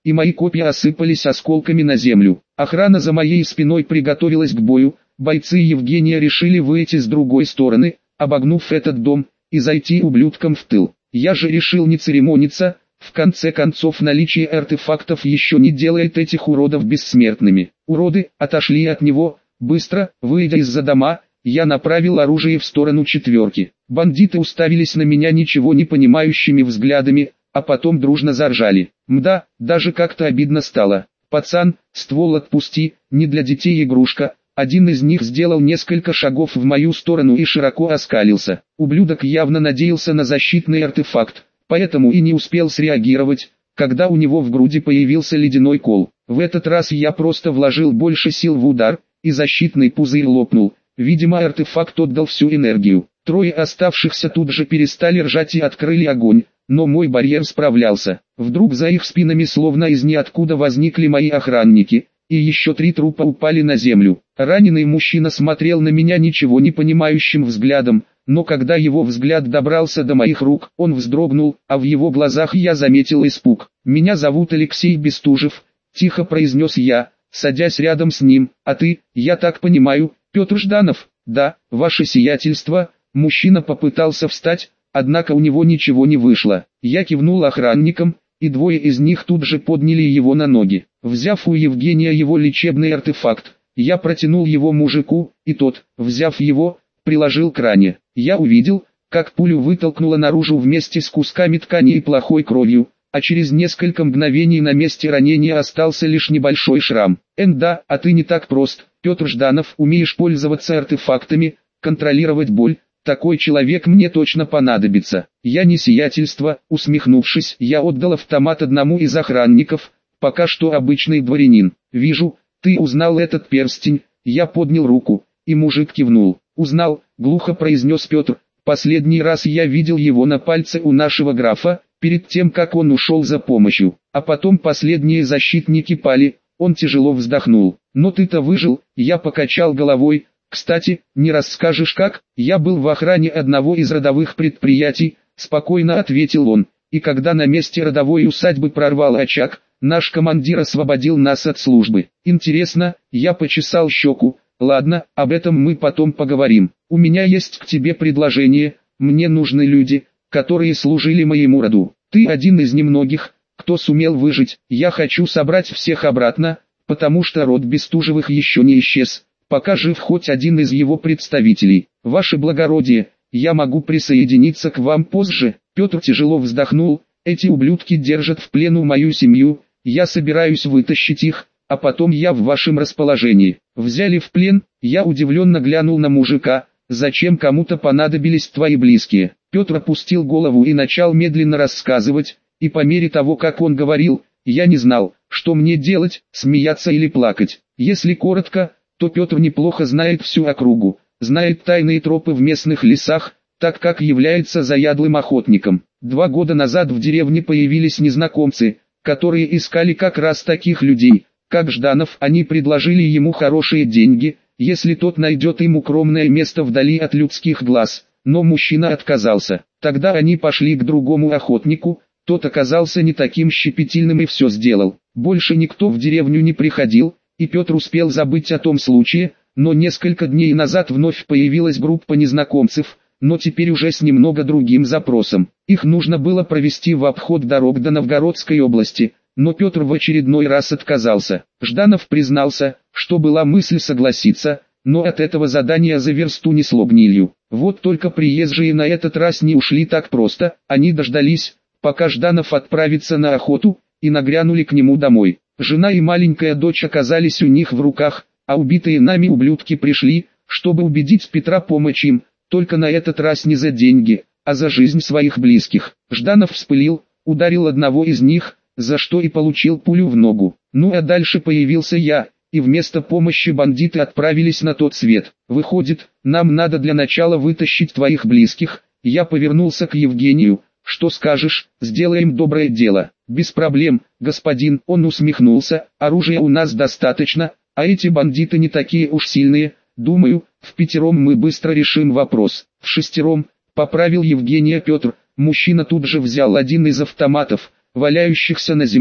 и мои копья осыпались осколками на землю. Охрана за моей спиной приготовилась к бою, бойцы Евгения решили выйти с другой стороны, обогнув этот дом, и зайти ублюдкам в тыл. Я же решил не церемониться, в конце концов наличие артефактов еще не делает этих уродов бессмертными. Уроды отошли от него, быстро, выйдя из-за дома, я направил оружие в сторону четверки. Бандиты уставились на меня ничего не понимающими взглядами, а потом дружно заржали. Мда, даже как-то обидно стало. «Пацан, ствол отпусти, не для детей игрушка». Один из них сделал несколько шагов в мою сторону и широко оскалился. Ублюдок явно надеялся на защитный артефакт, поэтому и не успел среагировать, когда у него в груди появился ледяной кол. В этот раз я просто вложил больше сил в удар, и защитный пузырь лопнул. Видимо, артефакт отдал всю энергию. Трое оставшихся тут же перестали ржать и открыли огонь, но мой барьер справлялся. Вдруг за их спинами словно из ниоткуда возникли мои охранники, и еще три трупа упали на землю. Раненый мужчина смотрел на меня ничего не понимающим взглядом, но когда его взгляд добрался до моих рук, он вздрогнул, а в его глазах я заметил испуг. «Меня зовут Алексей Бестужев», — тихо произнес я, садясь рядом с ним. «А ты, я так понимаю, Петр Жданов?» «Да, ваше сиятельство». Мужчина попытался встать, однако у него ничего не вышло. Я кивнул охранникам, и двое из них тут же подняли его на ноги. Взяв у Евгения его лечебный артефакт, я протянул его мужику, и тот, взяв его, приложил к ране. Я увидел, как пулю вытолкнуло наружу вместе с кусками ткани и плохой кровью, а через несколько мгновений на месте ранения остался лишь небольшой шрам. «Энда, а ты не так прост, Петр Жданов, умеешь пользоваться артефактами, контролировать боль. Такой человек мне точно понадобится». «Я не сиятельство», усмехнувшись, я отдал автомат одному из охранников, пока что обычный дворянин. «Вижу, ты узнал этот перстень». Я поднял руку, и мужик кивнул. «Узнал», глухо произнес Петр. «Последний раз я видел его на пальце у нашего графа, перед тем как он ушел за помощью. А потом последние защитники пали». Он тяжело вздохнул. «Но ты-то выжил», я покачал головой. «Кстати, не расскажешь как?» «Я был в охране одного из родовых предприятий», спокойно ответил он. «И когда на месте родовой усадьбы прорвал очаг, наш командир освободил нас от службы». «Интересно», я почесал щеку. «Ладно, об этом мы потом поговорим. У меня есть к тебе предложение. Мне нужны люди, которые служили моему роду. Ты один из немногих, кто сумел выжить. Я хочу собрать всех обратно, потому что род Бестужевых еще не исчез, пока жив хоть один из его представителей. Ваше благородие, я могу присоединиться к вам позже». Петр тяжело вздохнул. «Эти ублюдки держат в плену мою семью, я собираюсь вытащить их, а потом я в вашем расположении». «Взяли в плен?» Я удивленно глянул на мужика. «Зачем кому-то понадобились твои близкие?» Петр опустил голову и начал медленно рассказывать, и по мере того, как он говорил, я не знал, что мне делать, смеяться или плакать. Если коротко, то Петр неплохо знает всю округу, знает тайные тропы в местных лесах, так как является заядлым охотником. Два года назад в деревне появились незнакомцы, которые искали как раз таких людей, как Жданов. Они предложили ему хорошие деньги, если тот найдет им укромное место вдали от людских глаз, но мужчина отказался. Тогда они пошли к другому охотнику, тот оказался не таким щепетильным и все сделал. Больше никто в деревню не приходил, и Петр успел забыть о том случае, но несколько дней назад вновь появилась группа незнакомцев, но теперь уже с немного другим запросом. Их нужно было провести в обход дорог до Новгородской области, но Петр в очередной раз отказался. Жданов признался, что была мысль согласиться, но от этого задания за версту несло гнилью. Вот только приезжие на этот раз не ушли так просто, они дождались, пока Жданов отправится на охоту, и нагрянули к нему домой. Жена и маленькая дочь оказались у них в руках, а убитые нами ублюдки пришли, чтобы убедить Петра помочь им, только на этот раз не за деньги, а за жизнь своих близких. Жданов вспылил, ударил одного из них, за что и получил пулю в ногу. Ну а дальше появился я, и вместо помощи бандиты отправились на тот свет. Выходит, нам надо для начала вытащить твоих близких. Я повернулся к Евгению. «Что скажешь, сделаем доброе дело». «Без проблем, господин», он усмехнулся, «оружия у нас достаточно, а эти бандиты не такие уж сильные, думаю, в пятером мы быстро решим вопрос». «В шестером», поправил Евгения Петр. Мужчина тут же взял один из автоматов, валяющихся на земле,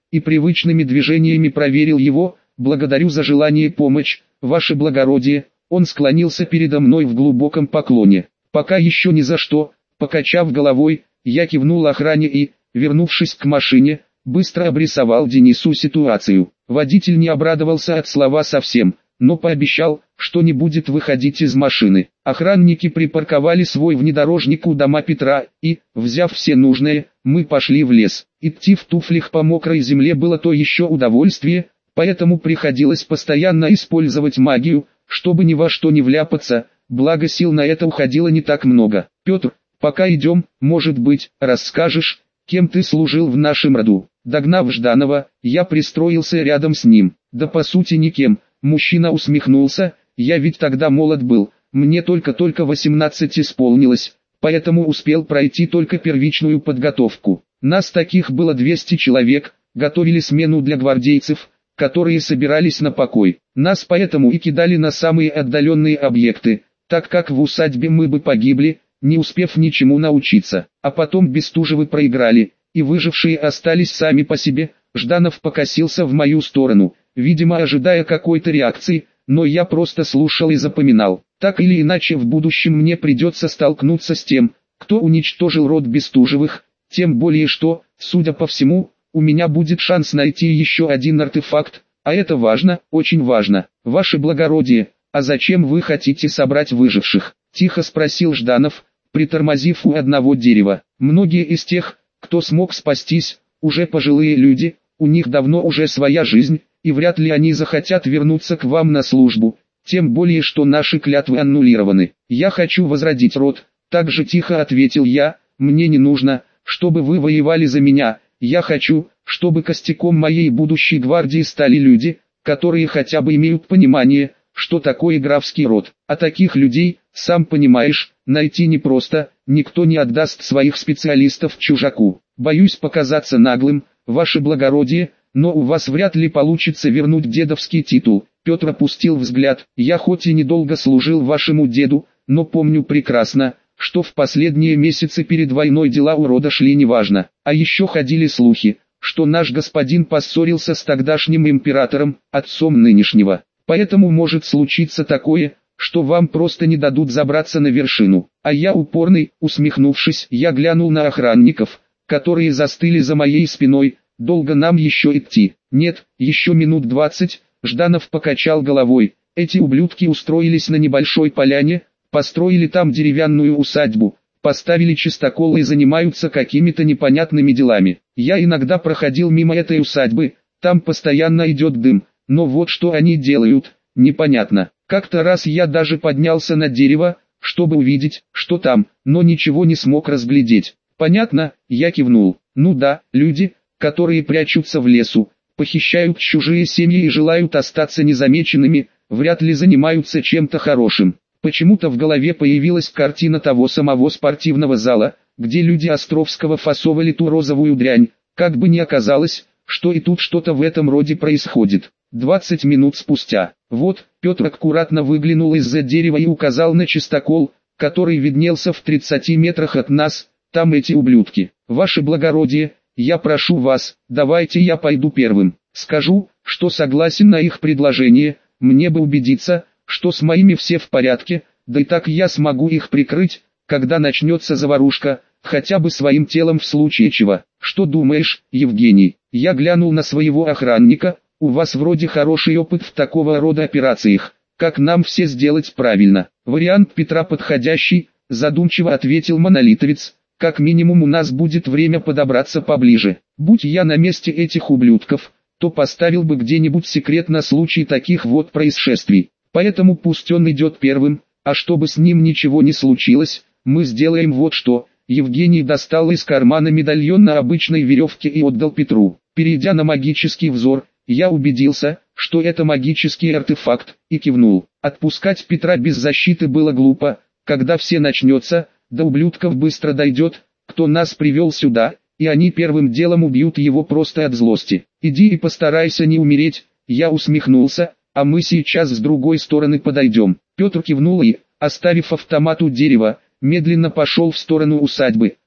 и привычными движениями проверил его. «Благодарю за желание помочь, ваше благородие». Он склонился передо мной в глубоком поклоне. «Пока еще ни за что». Покачав головой, я кивнул охране и, вернувшись к машине, быстро обрисовал Денису ситуацию. Водитель не обрадовался от слова совсем, но пообещал, что не будет выходить из машины. Охранники припарковали свой внедорожник у дома Петра и, взяв все нужное, мы пошли в лес. Идти в туфлях по мокрой земле было то еще удовольствие, поэтому приходилось постоянно использовать магию, чтобы ни во что не вляпаться, благо сил на это уходило не так много. «Петр, пока идем, может быть, расскажешь, кем ты служил в нашем роду?» Догнав Жданова, я пристроился рядом с ним. «Да по сути никем», мужчина усмехнулся, «я ведь тогда молод был, мне только-только восемнадцать исполнилось, поэтому успел пройти только первичную подготовку. Нас таких было двести человек, готовили смену для гвардейцев, которые собирались на покой. Нас поэтому и кидали на самые отдаленные объекты, так как в усадьбе мы бы погибли, не успев ничему научиться. А потом Бестужевы проиграли, и выжившие остались сами по себе». Жданов покосился в мою сторону, видимо ожидая какой-то реакции, но я просто слушал и запоминал. Так или иначе в будущем мне придется столкнуться с тем, кто уничтожил род Бестужевых, тем более что, судя по всему, у меня будет шанс найти еще один артефакт, а это важно, очень важно. «Ваше благородие, а зачем вы хотите собрать выживших?» – тихо спросил Жданов, притормозив у одного дерева. «Многие из тех, кто смог спастись, уже пожилые люди, у них давно уже своя жизнь, и вряд ли они захотят вернуться к вам на службу, тем более что наши клятвы аннулированы. Я хочу возродить род», – так же тихо ответил я. «Мне не нужно, чтобы вы воевали за меня, я хочу, чтобы костяком моей будущей гвардии стали люди, которые хотя бы имеют понимание, что такое графский род. А таких людей, сам понимаешь, найти непросто, никто не отдаст своих специалистов чужаку. Боюсь показаться наглым, ваше благородие, но у вас вряд ли получится вернуть дедовский титул». Петр опустил взгляд. «Я хоть и недолго служил вашему деду, но помню прекрасно, что в последние месяцы перед войной дела у рода шли неважно. А еще ходили слухи, что наш господин поссорился с тогдашним императором, отцом нынешнего. Поэтому может случиться такое, что вам просто не дадут забраться на вершину». А я упорный, усмехнувшись, я глянул на охранников, которые застыли за моей спиной. «Долго нам еще идти?» «Нет, еще минут двадцать», Жданов покачал головой. «Эти ублюдки устроились на небольшой поляне, построили там деревянную усадьбу, поставили чистокол и занимаются какими-то непонятными делами. Я иногда проходил мимо этой усадьбы, там постоянно идет дым, но вот что они делают, непонятно. Как-то раз я даже поднялся на дерево, чтобы увидеть, что там, но ничего не смог разглядеть». «Понятно», я кивнул. «Ну да, люди, которые прячутся в лесу, похищают чужие семьи и желают остаться незамеченными, вряд ли занимаются чем-то хорошим». Почему-то в голове появилась картина того самого спортивного зала, где люди Островского фасовали ту розовую дрянь, как бы ни оказалось, что и тут что-то в этом роде происходит. Двадцать минут спустя. Вот, Петр аккуратно выглянул из-за дерева и указал на чистокол, который виднелся в тридцати метрах от нас. «Там эти ублюдки. Ваше благородие, я прошу вас, давайте я пойду первым. Скажу, что согласен на их предложение, мне бы убедиться, что с моими все в порядке, да и так я смогу их прикрыть, когда начнется заварушка, хотя бы своим телом в случае чего». «Что думаешь, Евгений?» Я глянул на своего охранника. «У вас вроде хороший опыт в такого рода операциях. Как нам все сделать правильно?» «Вариант Петра подходящий», задумчиво ответил монолитовец. «Как минимум у нас будет время подобраться поближе. Будь я на месте этих ублюдков, то поставил бы где-нибудь секрет на случай таких вот происшествий. Поэтому пусть он идет первым, а чтобы с ним ничего не случилось, мы сделаем вот что». Евгений достал из кармана медальон на обычной веревке и отдал Петру. Перейдя на магический взор, я убедился, что это магический артефакт, и кивнул. Отпускать Петра без защиты было глупо. Когда все начнется, до ублюдков быстро дойдет, кто нас привел сюда, и они первым делом убьют его просто от злости. «Иди и постарайся не умереть», я усмехнулся, «а мы сейчас с другой стороны подойдем». Петр кивнул и, оставив автомат у дерева, медленно пошел в сторону усадьбы.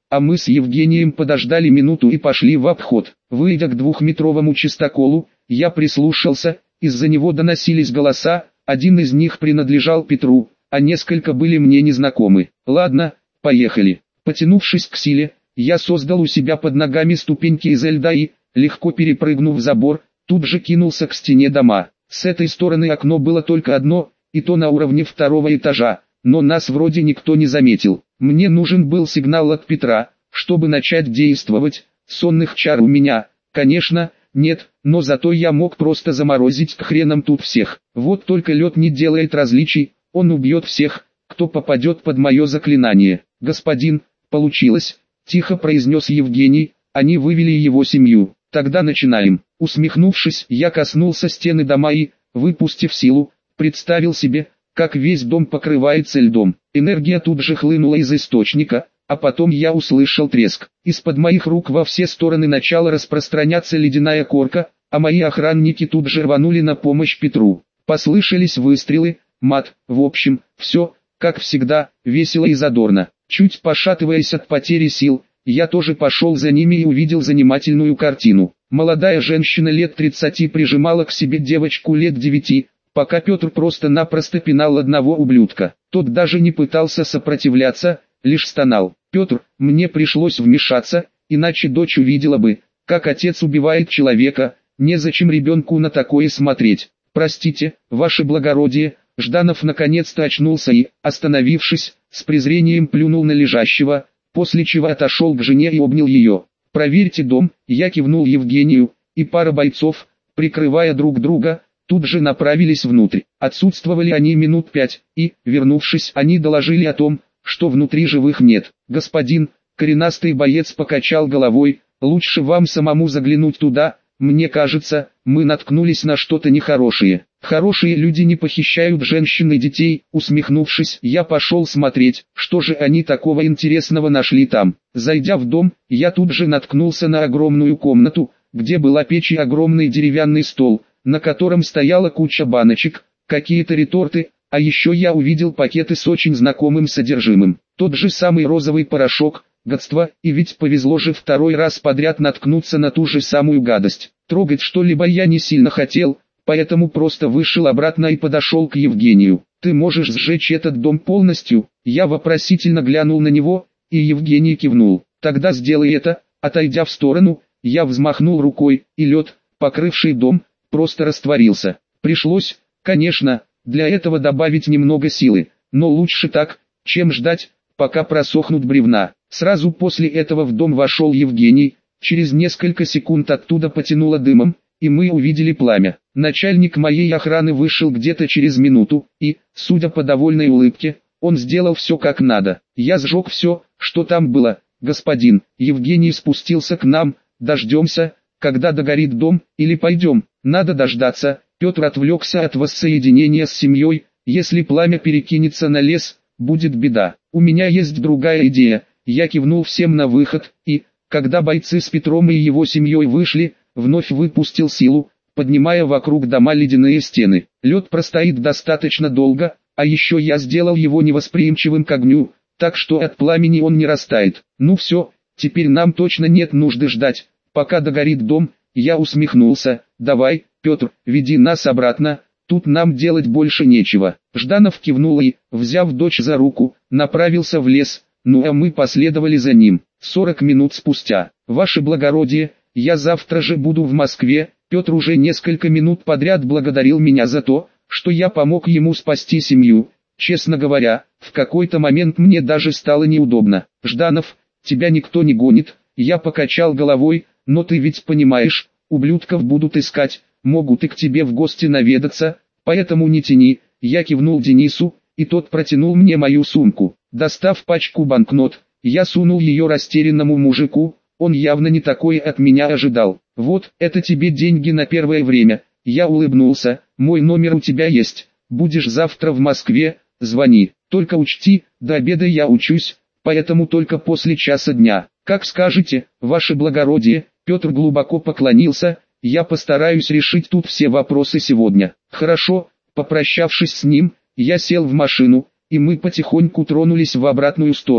а мы с Евгением подождали минуту и пошли в обход. Выйдя к двухметровому чистоколу, я прислушался, из-за него доносились голоса, один из них принадлежал Петру, а несколько были мне незнакомы. Ладно, поехали. Потянувшись к силе, я создал у себя под ногами ступеньки из льда и, легко перепрыгнув забор, тут же кинулся к стене дома. С этой стороны окно было только одно, и то на уровне второго этажа, но нас вроде никто не заметил. Мне нужен был сигнал от Петра, чтобы начать действовать. Сонных чар у меня, конечно, нет, но зато я мог просто заморозить к хренам тут всех. Вот только лед не делает различий, он убьет всех, кто попадет под мое заклинание. Господин, получилось, тихо произнес Евгений, они вывели его семью. Тогда начинаем. Усмехнувшись, я коснулся стены дома и, выпустив силу, представил себе, как весь дом покрывается льдом. Энергия тут же хлынула из источника, а потом я услышал треск. Из-под моих рук во все стороны начала распространяться ледяная корка, а мои охранники тут же рванули на помощь Петру. Послышались выстрелы, мат, в общем, все, как всегда, весело и задорно. Чуть пошатываясь от потери сил, я тоже пошел за ними и увидел занимательную картину. Молодая женщина лет тридцати прижимала к себе девочку лет девяти, пока Петр просто-напросто пинал одного ублюдка. Тот даже не пытался сопротивляться, лишь стонал. «Петр, мне пришлось вмешаться, иначе дочь увидела бы, как отец убивает человека, незачем ребенку на такое смотреть. Простите, ваше благородие». Жданов наконец-то очнулся и, остановившись, с презрением плюнул на лежащего, после чего отошел к жене и обнял ее. «Проверьте дом», я кивнул Евгению, и пара бойцов, прикрывая друг друга, тут же направились внутрь. Отсутствовали они минут пять, и, вернувшись, они доложили о том, что внутри живых нет. «Господин», коренастый боец покачал головой, «лучше вам самому заглянуть туда, мне кажется, мы наткнулись на что-то нехорошее». «Хорошие люди не похищают женщин и детей», усмехнувшись, я пошел смотреть, что же они такого интересного нашли там. Зайдя в дом, я тут же наткнулся на огромную комнату, где была печь и огромный деревянный стол, на котором стояла куча баночек, какие-то реторты, а еще я увидел пакеты с очень знакомым содержимым. Тот же самый розовый порошок, гадство, и ведь повезло же второй раз подряд наткнуться на ту же самую гадость. Трогать что-либо я не сильно хотел, поэтому просто вышел обратно и подошел к Евгению. «Ты можешь сжечь этот дом полностью?» Я вопросительно глянул на него, и Евгений кивнул. «Тогда сделай это». Отойдя в сторону, я взмахнул рукой, и лед, покрывший дом, просто растворился. Пришлось, конечно, для этого добавить немного силы, но лучше так, чем ждать, пока просохнут бревна. Сразу после этого в дом вошел Евгений, через несколько секунд оттуда потянуло дымом, и мы увидели пламя. Начальник моей охраны вышел где-то через минуту, и, судя по довольной улыбке, он сделал все как надо. Я сжег все, что там было. «Господин, Евгений спустился к нам, дождемся, когда догорит дом, или пойдем?» «Надо дождаться». Петр отвлекся от воссоединения с семьей, «если пламя перекинется на лес, будет беда. У меня есть другая идея». Я кивнул всем на выход, и, когда бойцы с Петром и его семьей вышли, вновь выпустил силу, поднимая вокруг дома ледяные стены. Лед простоит достаточно долго, а еще я сделал его невосприимчивым к огню, так что от пламени он не растает. Ну все, теперь нам точно нет нужды ждать, пока догорит дом. Я усмехнулся. «Давай, Петр, веди нас обратно, тут нам делать больше нечего». Жданов кивнул и, взяв дочь за руку, направился в лес, ну а мы последовали за ним. Сорок минут спустя. «Ваше благородие, я завтра же буду в Москве». Петр уже несколько минут подряд благодарил меня за то, что я помог ему спасти семью. Честно говоря, в какой-то момент мне даже стало неудобно. «Жданов, тебя никто не гонит». Я покачал головой, «но ты ведь понимаешь, ублюдков будут искать, могут и к тебе в гости наведаться, поэтому не тяни». Я кивнул Денису, и тот протянул мне мою сумку. Достав пачку банкнот, я сунул ее растерянному мужику, он явно не такое от меня ожидал. «Вот, это тебе деньги на первое время». Я улыбнулся, «Мой номер у тебя есть, будешь завтра в Москве, звони, только учти, до обеда я учусь, поэтому только после часа дня». «Как скажете, ваше благородие». Петр глубоко поклонился, «я постараюсь решить тут все вопросы сегодня». «Хорошо». Попрощавшись с ним, я сел в машину, и мы потихоньку тронулись в обратную сторону.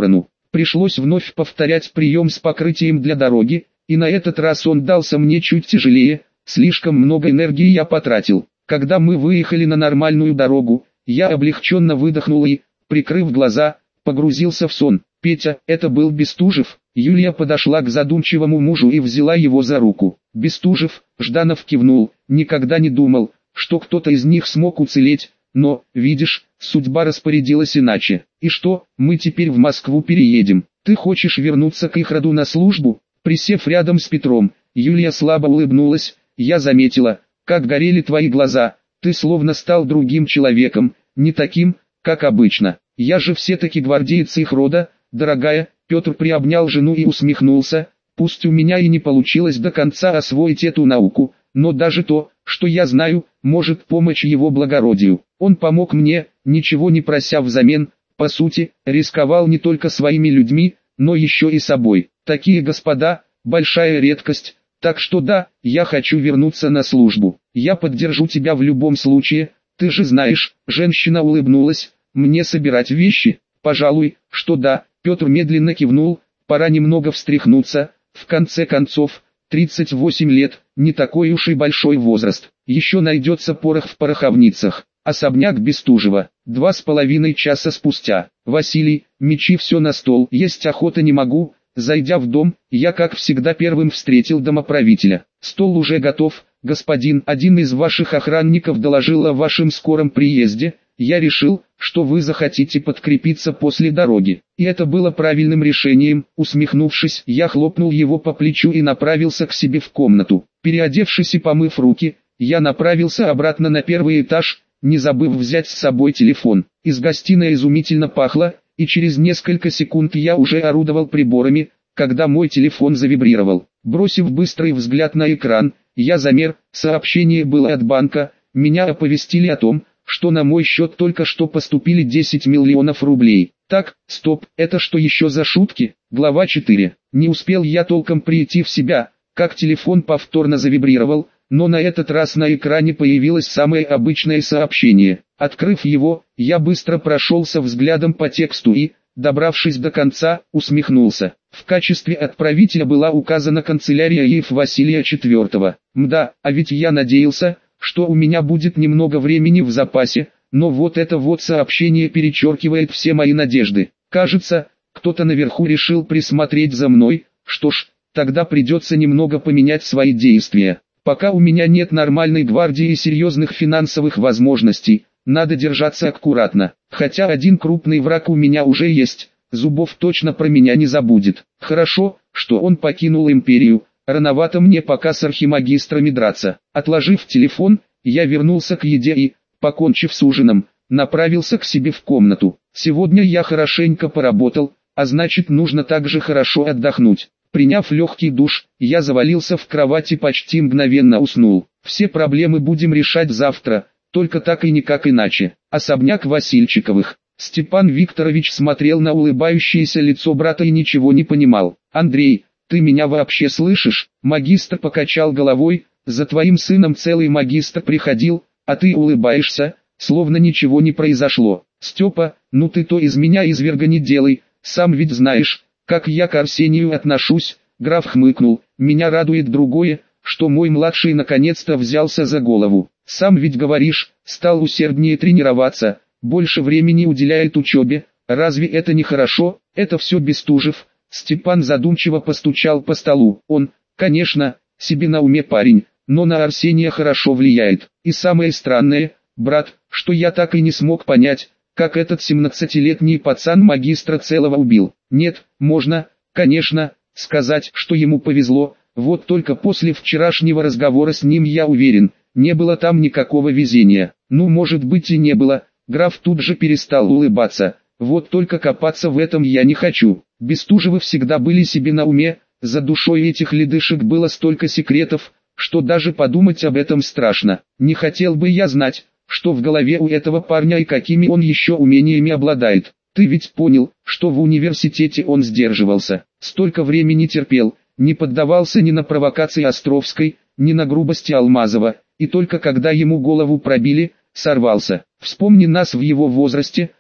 Пришлось вновь повторять прием с покрытием для дороги, и на этот раз он дался мне чуть тяжелее, слишком много энергии я потратил. Когда мы выехали на нормальную дорогу, я облегченно выдохнул и, прикрыв глаза, погрузился в сон. «Петя, это был Бестужев?» Юлия подошла к задумчивому мужу и взяла его за руку. «Бестужев», Жданов кивнул, «никогда не думал, что кто-то из них смог уцелеть, но, видишь, судьба распорядилась иначе. И что, мы теперь в Москву переедем? Ты хочешь вернуться к их роду на службу?» Присев рядом с Петром, Юлия слабо улыбнулась. «Я заметила, как горели твои глаза, ты словно стал другим человеком, не таким, как обычно. Я же все-таки гвардеец их рода, дорогая». Петр приобнял жену и усмехнулся. «Пусть у меня и не получилось до конца освоить эту науку, но даже то, что я знаю, может помочь его благородию. Он помог мне, ничего не прося взамен, по сути, рисковал не только своими людьми, но еще и собой. Такие господа, большая редкость, так что да, я хочу вернуться на службу. Я поддержу тебя в любом случае, ты же знаешь». Женщина улыбнулась. «Мне собирать вещи?» «Пожалуй, что да». Петр медленно кивнул. «Пора немного встряхнуться, в конце концов, тридцать восемь лет, не такой уж и большой возраст. Еще найдется порох в пороховницах». Особняк Бестужева. Два с половиной часа спустя. «Василий, мечи все на стол. Есть охота не могу». Зайдя в дом, я как всегда первым встретил домоправителя. «Стол уже готов, господин. Один из ваших охранников доложил о вашем скором приезде. Я решил, что вы захотите подкрепиться после дороги. И это было правильным решением». Усмехнувшись, я хлопнул его по плечу и направился к себе в комнату. Переодевшись и помыв руки, я направился обратно на первый этаж, не забыв взять с собой телефон. Из гостиной изумительно пахло, и через несколько секунд я уже орудовал приборами, когда мой телефон завибрировал. Бросив быстрый взгляд на экран, я замер. Сообщение было от банка. Меня оповестили о том, что на мой счет только что поступили десять миллионов рублей. Так, стоп, это что еще за шутки? Глава четыре. Не успел я толком прийти в себя, как телефон повторно завибрировал, но на этот раз на экране появилось самое обычное сообщение. Открыв его, я быстро прошелся взглядом по тексту и, добравшись до конца, усмехнулся. В качестве отправителя была указана канцелярия Еф Василия четвёртого. Мда, а ведь я надеялся, что у меня будет немного времени в запасе, но вот это вот сообщение перечеркивает все мои надежды. Кажется, кто-то наверху решил присмотреть за мной. Что ж, тогда придется немного поменять свои действия. Пока у меня нет нормальной гвардии и серьезных финансовых возможностей, надо держаться аккуратно. Хотя один крупный враг у меня уже есть, Зубов точно про меня не забудет. Хорошо, что он покинул империю. Рановато мне пока с архимагистрами драться. Отложив телефон, я вернулся к еде и, покончив с ужином, направился к себе в комнату. Сегодня я хорошенько поработал, а значит нужно также хорошо отдохнуть. Приняв легкий душ, я завалился в кровать и почти мгновенно уснул. Все проблемы будем решать завтра, только так и никак иначе. Особняк Васильчиковых. Степан Викторович смотрел на улыбающееся лицо брата и ничего не понимал. «Андрей, ты меня вообще слышишь?» Магистр покачал головой. «За твоим сыном целый магистр приходил, а ты улыбаешься, словно ничего не произошло. Степа, ну ты то из меня изверга не делай, сам ведь знаешь, как я к Арсению отношусь». Граф хмыкнул. «Меня радует другое, что мой младший наконец-то взялся за голову. Сам ведь говоришь, стал усерднее тренироваться, больше времени уделяет учебе. Разве это не хорошо?» «Это все Бестужев». Степан задумчиво постучал по столу. «Он, конечно, себе на уме парень, но на Арсения хорошо влияет. И самое странное, брат, что я так и не смог понять, как этот семнадцатилетний пацан магистра целого убил. Нет, можно, конечно, сказать, что ему повезло, вот только после вчерашнего разговора с ним я уверен, не было там никакого везения. Ну, может быть и не было». Граф тут же перестал улыбаться. «Вот только копаться в этом я не хочу. Бестужевы всегда были себе на уме, за душой этих ледышек было столько секретов, что даже подумать об этом страшно. Не хотел бы я знать, что в голове у этого парня и какими он еще умениями обладает. Ты ведь понял, что в университете он сдерживался, столько времени терпел, не поддавался ни на провокации Островской, ни на грубости Алмазова, и только когда ему голову пробили, сорвался. Вспомни нас в его возрасте,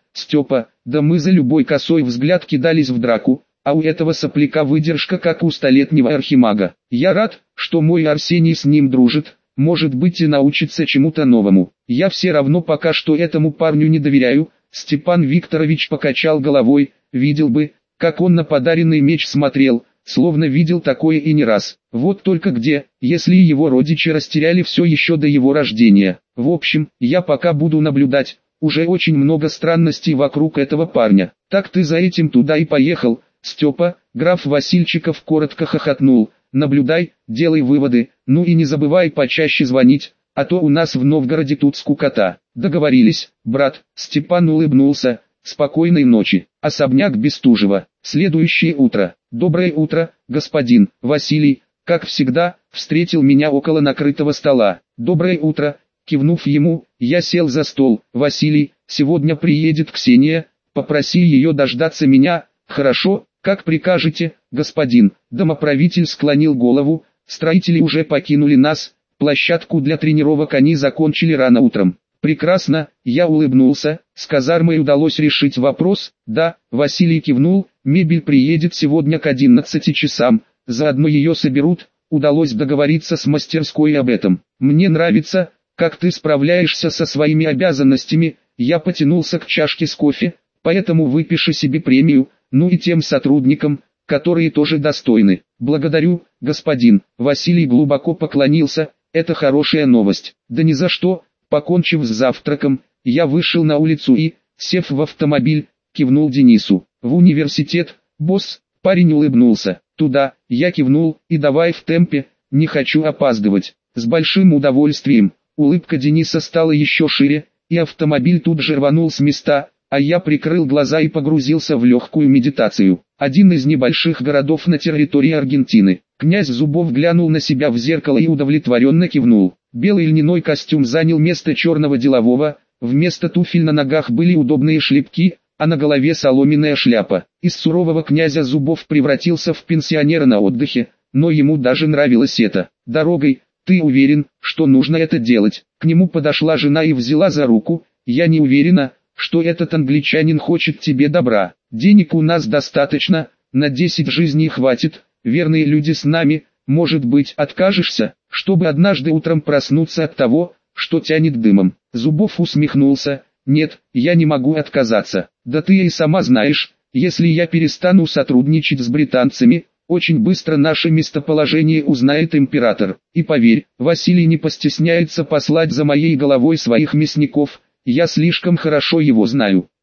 Степа, да мы за любой косой взгляд кидались в драку, а у этого сопляка выдержка как у столетнего архимага. Я рад, что мой Арсений с ним дружит, может быть и научится чему-то новому. Я все равно пока что этому парню не доверяю. Степан Викторович покачал головой, видел бы, как он на подаренный меч смотрел, словно видел такое и не раз. Вот только где, если его родичи растеряли все еще до его рождения. В общем, я пока буду наблюдать, уже очень много странностей вокруг этого парня. Так ты за этим туда и поехал, Степа. Граф Васильчиков коротко хохотнул. Наблюдай, делай выводы, ну и не забывай почаще звонить, а то у нас в Новгороде тут скукота. Договорились, брат. Степан улыбнулся. Спокойной ночи. Особняк Бестужева. Следующее утро. Доброе утро, господин. Василий, как всегда, встретил меня около накрытого стола. Доброе утро. Кивнув ему, я сел за стол. Василий, сегодня приедет Ксения, попроси ее дождаться меня. Хорошо, как прикажете, господин. Домоправитель склонил голову. Строители уже покинули нас. Площадку для тренировок они закончили рано утром. Прекрасно, я улыбнулся. С казармой удалось решить вопрос. Да, Василий кивнул. Мебель приедет сегодня к одиннадцати часам. Заодно ее соберут. Удалось договориться с мастерской об этом. Мне нравится, как ты справляешься со своими обязанностями. Я потянулся к чашке с кофе. Поэтому выпиши себе премию. Ну и тем сотрудникам, которые тоже достойны. Благодарю, господин. Василий глубоко поклонился. Это хорошая новость. Да ни за что. Покончив с завтраком, я вышел на улицу и, сев в автомобиль, кивнул Денису. В университет, босс. Парень улыбнулся. Туда. Я кивнул. И давай в темпе. Не хочу опаздывать. С большим удовольствием. Улыбка Дениса стала еще шире, и автомобиль тут же рванул с места, а я прикрыл глаза и погрузился в легкую медитацию. Один из небольших городов на территории Аргентины. Князь Зубов глянул на себя в зеркало и удовлетворенно кивнул. Белый льняной костюм занял место черного делового, вместо туфель на ногах были удобные шлепки, а на голове соломенная шляпа. Из сурового князя Зубов превратился в пенсионера на отдыхе, но ему даже нравилось это. Дорогой, ты уверен, что нужно это делать? К нему подошла жена и взяла за руку. Я не уверена, что этот англичанин хочет тебе добра. Денег у нас достаточно, на десять жизней хватит, верные люди с нами, может быть откажешься, чтобы однажды утром проснуться от того, что тянет дымом. Зубов усмехнулся. Нет, я не могу отказаться. Да ты и сама знаешь, если я перестану сотрудничать с британцами, очень быстро наше местоположение узнает император. И поверь, Василий не постесняется послать за моей головой своих мясников, я слишком хорошо его знаю.